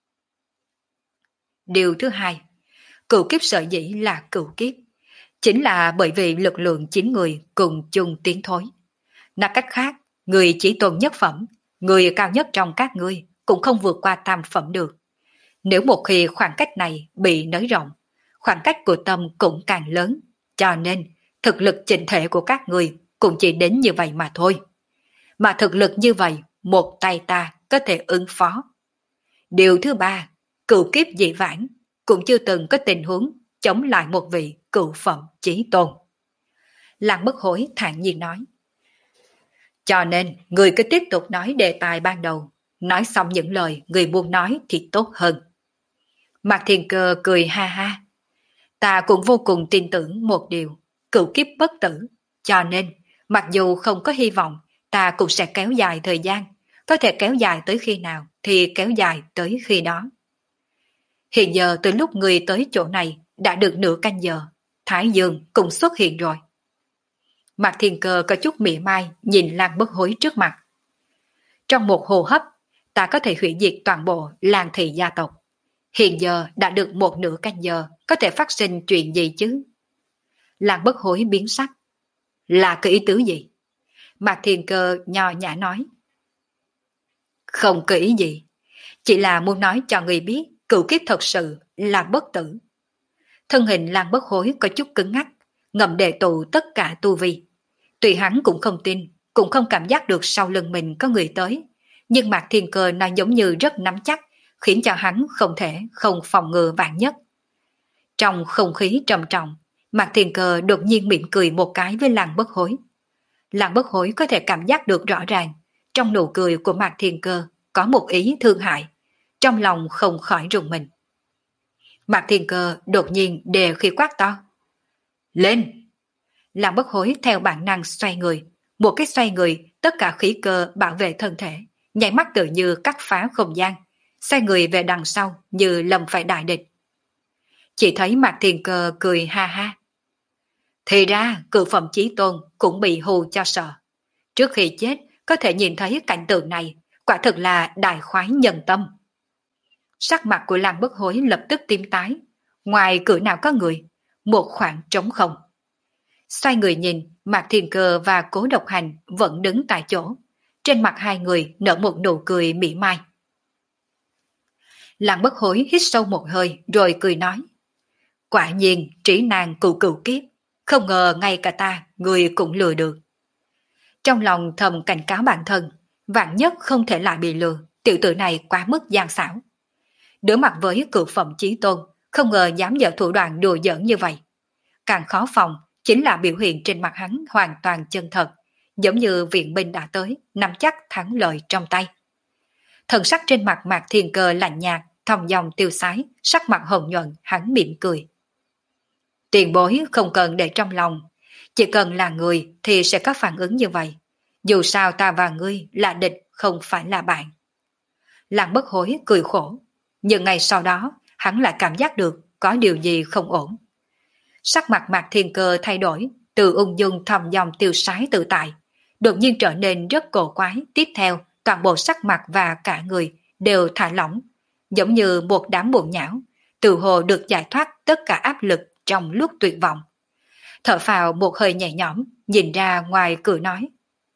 A: Điều thứ hai, cửu kiếp sở dĩ là cửu kiếp, chính là bởi vì lực lượng chín người cùng chung tiến thối. Nói cách khác, người chỉ tôn nhất phẩm, người cao nhất trong các ngươi cũng không vượt qua tam phẩm được. Nếu một khi khoảng cách này bị nới rộng, khoảng cách của tâm cũng càng lớn, cho nên thực lực chỉnh thể của các ngươi cũng chỉ đến như vậy mà thôi. Mà thực lực như vậy, một tay ta có thể ứng phó. Điều thứ ba, cửu kiếp dị vãng, cũng chưa từng có tình huống chống lại một vị cửu phẩm chí tôn. Lăng Bất Hối thản nhiên nói. Cho nên, người cứ tiếp tục nói đề tài ban đầu, nói xong những lời người muốn nói thì tốt hơn. Mạc Thiên Cơ cười ha ha. Ta cũng vô cùng tin tưởng một điều, cửu kiếp bất tử, cho nên, mặc dù không có hy vọng, ta cũng sẽ kéo dài thời gian, có thể kéo dài tới khi nào thì kéo dài tới khi đó. Hiện giờ từ lúc người tới chỗ này đã được nửa canh giờ, Thái Dương cũng xuất hiện rồi. Mạc Thiên Cơ có chút mỉa mai nhìn Lan Bất Hối trước mặt. Trong một hô hấp, ta có thể hủy diệt toàn bộ Lan thị gia tộc. Hiện giờ đã được một nửa canh giờ, có thể phát sinh chuyện gì chứ? Lan Bất Hối biến sắc. Là cái ý tứ gì? Mạc Thiên Cơ nho nhã nói. Không có ý gì, chỉ là muốn nói cho người biết cửu kiếp thật sự là bất tử. Thân hình Lan Bất Hối có chút cứng ngắc, ngầm đề tụ tất cả tu vi. Tuy hắn cũng không tin, cũng không cảm giác được sau lưng mình có người tới, nhưng Mạc Thiên Cơ nói giống như rất nắm chắc, khiến cho hắn không thể không phòng ngừa vạn nhất. Trong không khí trầm trọng, Mạc Thiên Cơ đột nhiên mỉm cười một cái với Lan Bất Hối. Lan Bất Hối có thể cảm giác được rõ ràng, trong nụ cười của Mạc Thiên Cơ có một ý thương hại, trong lòng không khỏi rùng mình. Mạc Thiên Cơ đột nhiên đề khi quát to. Lên! Lan Bất Hối theo bản năng xoay người, một cái xoay người tất cả khí cơ bảo vệ thân thể, nhảy mắt tự như cắt phá không gian, xoay người về đằng sau như lầm phải đại địch. Chỉ thấy Mạc Thiên Cơ cười ha ha. Thì ra cự phẩm chí tôn cũng bị hù cho sợ. Trước khi chết có thể nhìn thấy cảnh tượng này, quả thực là đại khoái nhân tâm. Sắc mặt của Lan Bất Hối lập tức tím tái, ngoài cửa nào có người, một khoảng trống không. Xoay người nhìn, Mạc Thiên Cơ và Cố Độc Hành vẫn đứng tại chỗ, trên mặt hai người nở một nụ cười mỉa mai. Lan Bất Hối hít sâu một hơi rồi cười nói. Quả nhiên trí nàng cựu cựu kiếp, không ngờ ngay cả ta, người cũng lừa được. Trong lòng thầm cảnh cáo bản thân, vạn nhất không thể lại bị lừa, tiểu tử này quá mức gian xảo. Đối mặt với cựu phẩm chí tôn, không ngờ dám dở thủ đoạn đùa giỡn như vậy. Càng khó phòng chính là biểu hiện trên mặt hắn hoàn toàn chân thật, giống như viện binh đã tới, nắm chắc thắng lợi trong tay. Thần sắc trên mặt Mạc Thiên Cơ lạnh nhạt, thong dong tiêu sái, sắc mặt hồng nhuận, hắn mỉm cười. Tiền bối không cần để trong lòng, chỉ cần là người thì sẽ có phản ứng như vậy. Dù sao ta và ngươi là địch, không phải là bạn. Lan Bất Hối cười khổ, nhưng ngày sau đó hắn lại cảm giác được có điều gì không ổn. Sắc mặt Mạc Thiên Cơ thay đổi, từ ung dung thầm dòng tiêu sái tự tại, đột nhiên trở nên rất cổ quái. Tiếp theo, toàn bộ sắc mặt và cả người đều thả lỏng, giống như một đám bùn nhão, tự hồ được giải thoát tất cả áp lực trong lúc tuyệt vọng. Thở phào một hơi nhẹ nhõm, nhìn ra ngoài cửa nói.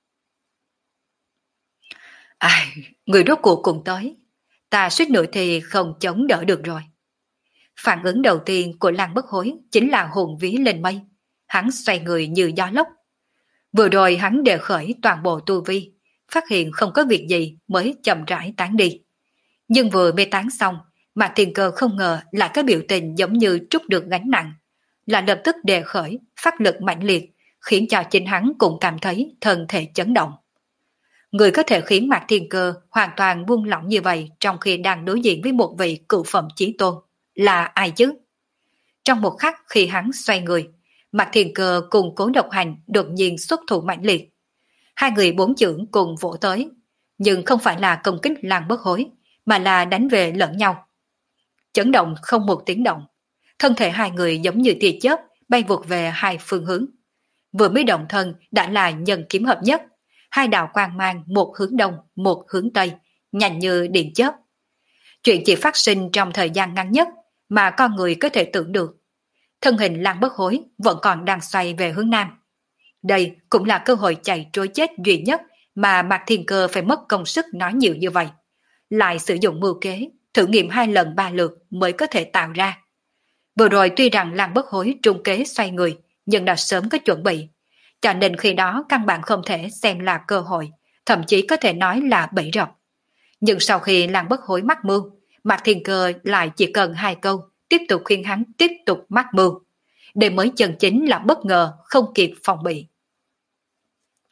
A: Ai, người rốt cuộc cùng tới, ta suýt nữa thì không chống đỡ được rồi. Phản ứng đầu tiên của Lan Bất Hối chính là hồn ví lên mây. Hắn xoay người như gió lốc. Vừa rồi hắn đề khởi toàn bộ tu vi, phát hiện không có việc gì mới chậm rãi tán đi. Nhưng vừa mê tán xong, Mạc Thiên Cơ không ngờ lại có biểu tình giống như trút được gánh nặng, là lập tức đề khởi, phát lực mạnh liệt, khiến cho chính hắn cũng cảm thấy thân thể chấn động. Người có thể khiến Mạc Thiên Cơ hoàn toàn buông lỏng như vậy trong khi đang đối diện với một vị cựu phẩm chí tôn là ai chứ? Trong một khắc khi hắn xoay người, Mạc Thiên Cơ cùng Cố Độc Hành đột nhiên xuất thủ mạnh liệt. Hai người bốn chưởng cùng vỗ tới, nhưng không phải là công kích Lan Bất Hối, mà là đánh về lẫn nhau. Chấn động không một tiếng động, thân thể hai người giống như tia chớp bay vụt về hai phương hướng. Vừa mới động thân đã là nhân kiếm hợp nhất, hai đạo quang mang một hướng đông, một hướng tây, nhanh như điện chớp. Chuyện chỉ phát sinh trong thời gian ngắn nhất mà con người có thể tưởng được. Thân hình Lan Bất Hối vẫn còn đang xoay về hướng nam. Đây cũng là cơ hội chạy trối chết duy nhất mà Mạc Thiên Cơ phải mất công sức nói nhiều như vậy. Lại sử dụng mưu kế, thử nghiệm hai lần ba lượt mới có thể tạo ra. Vừa rồi tuy rằng Lan Bất Hối trung kế xoay người, nhưng đã sớm có chuẩn bị, cho nên khi đó căn bản không thể xem là cơ hội, thậm chí có thể nói là bẫy rập. Nhưng sau khi Lan Bất Hối mắc mưu, Mạc Thiên Cơ lại chỉ cần hai câu, tiếp tục khuyên hắn tiếp tục mắc mưu. Đây mới chân chính là bất ngờ, không kịp phòng bị.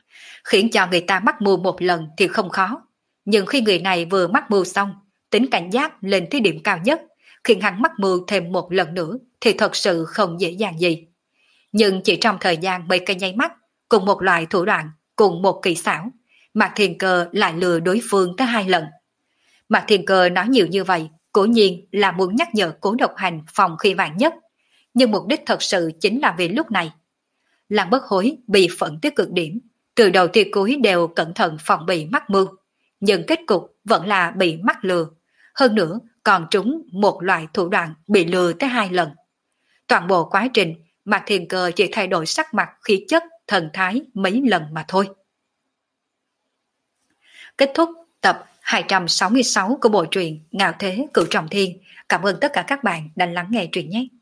A: khiến cho người ta mắc mưu một lần thì không khó. Nhưng khi người này vừa mắc mưu xong, tính cảnh giác lên tới điểm cao nhất, khiến hắn mắc mưu thêm một lần nữa thì thật sự không dễ dàng gì. Nhưng chỉ trong thời gian mấy cái nháy mắt, cùng một loại thủ đoạn, cùng một kỳ xảo, Mạc Thiên Cơ lại lừa đối phương tới hai lần. Mạc Thiên Cơ nói nhiều như vậy, cố nhiên là muốn nhắc nhở Cố Độc Hành phòng khi vạn nhất, nhưng mục đích thật sự chính là vì lúc này. Lăng Bất Hối bị phẫn tới cực điểm, từ đầu tới cuối đều cẩn thận phòng bị mắc mưu, nhưng kết cục vẫn là bị mắc lừa, hơn nữa còn trúng một loại thủ đoạn bị lừa tới hai lần. Toàn bộ quá trình, Mạc Thiên Cơ chỉ thay đổi sắc mặt, khí chất, thần thái mấy lần mà thôi. Kết thúc tập hai trăm sáu mươi sáu của bộ truyện Ngạo Thế Cửu Trọng Thiên. Cảm ơn tất cả các bạn đã lắng nghe truyện nhé.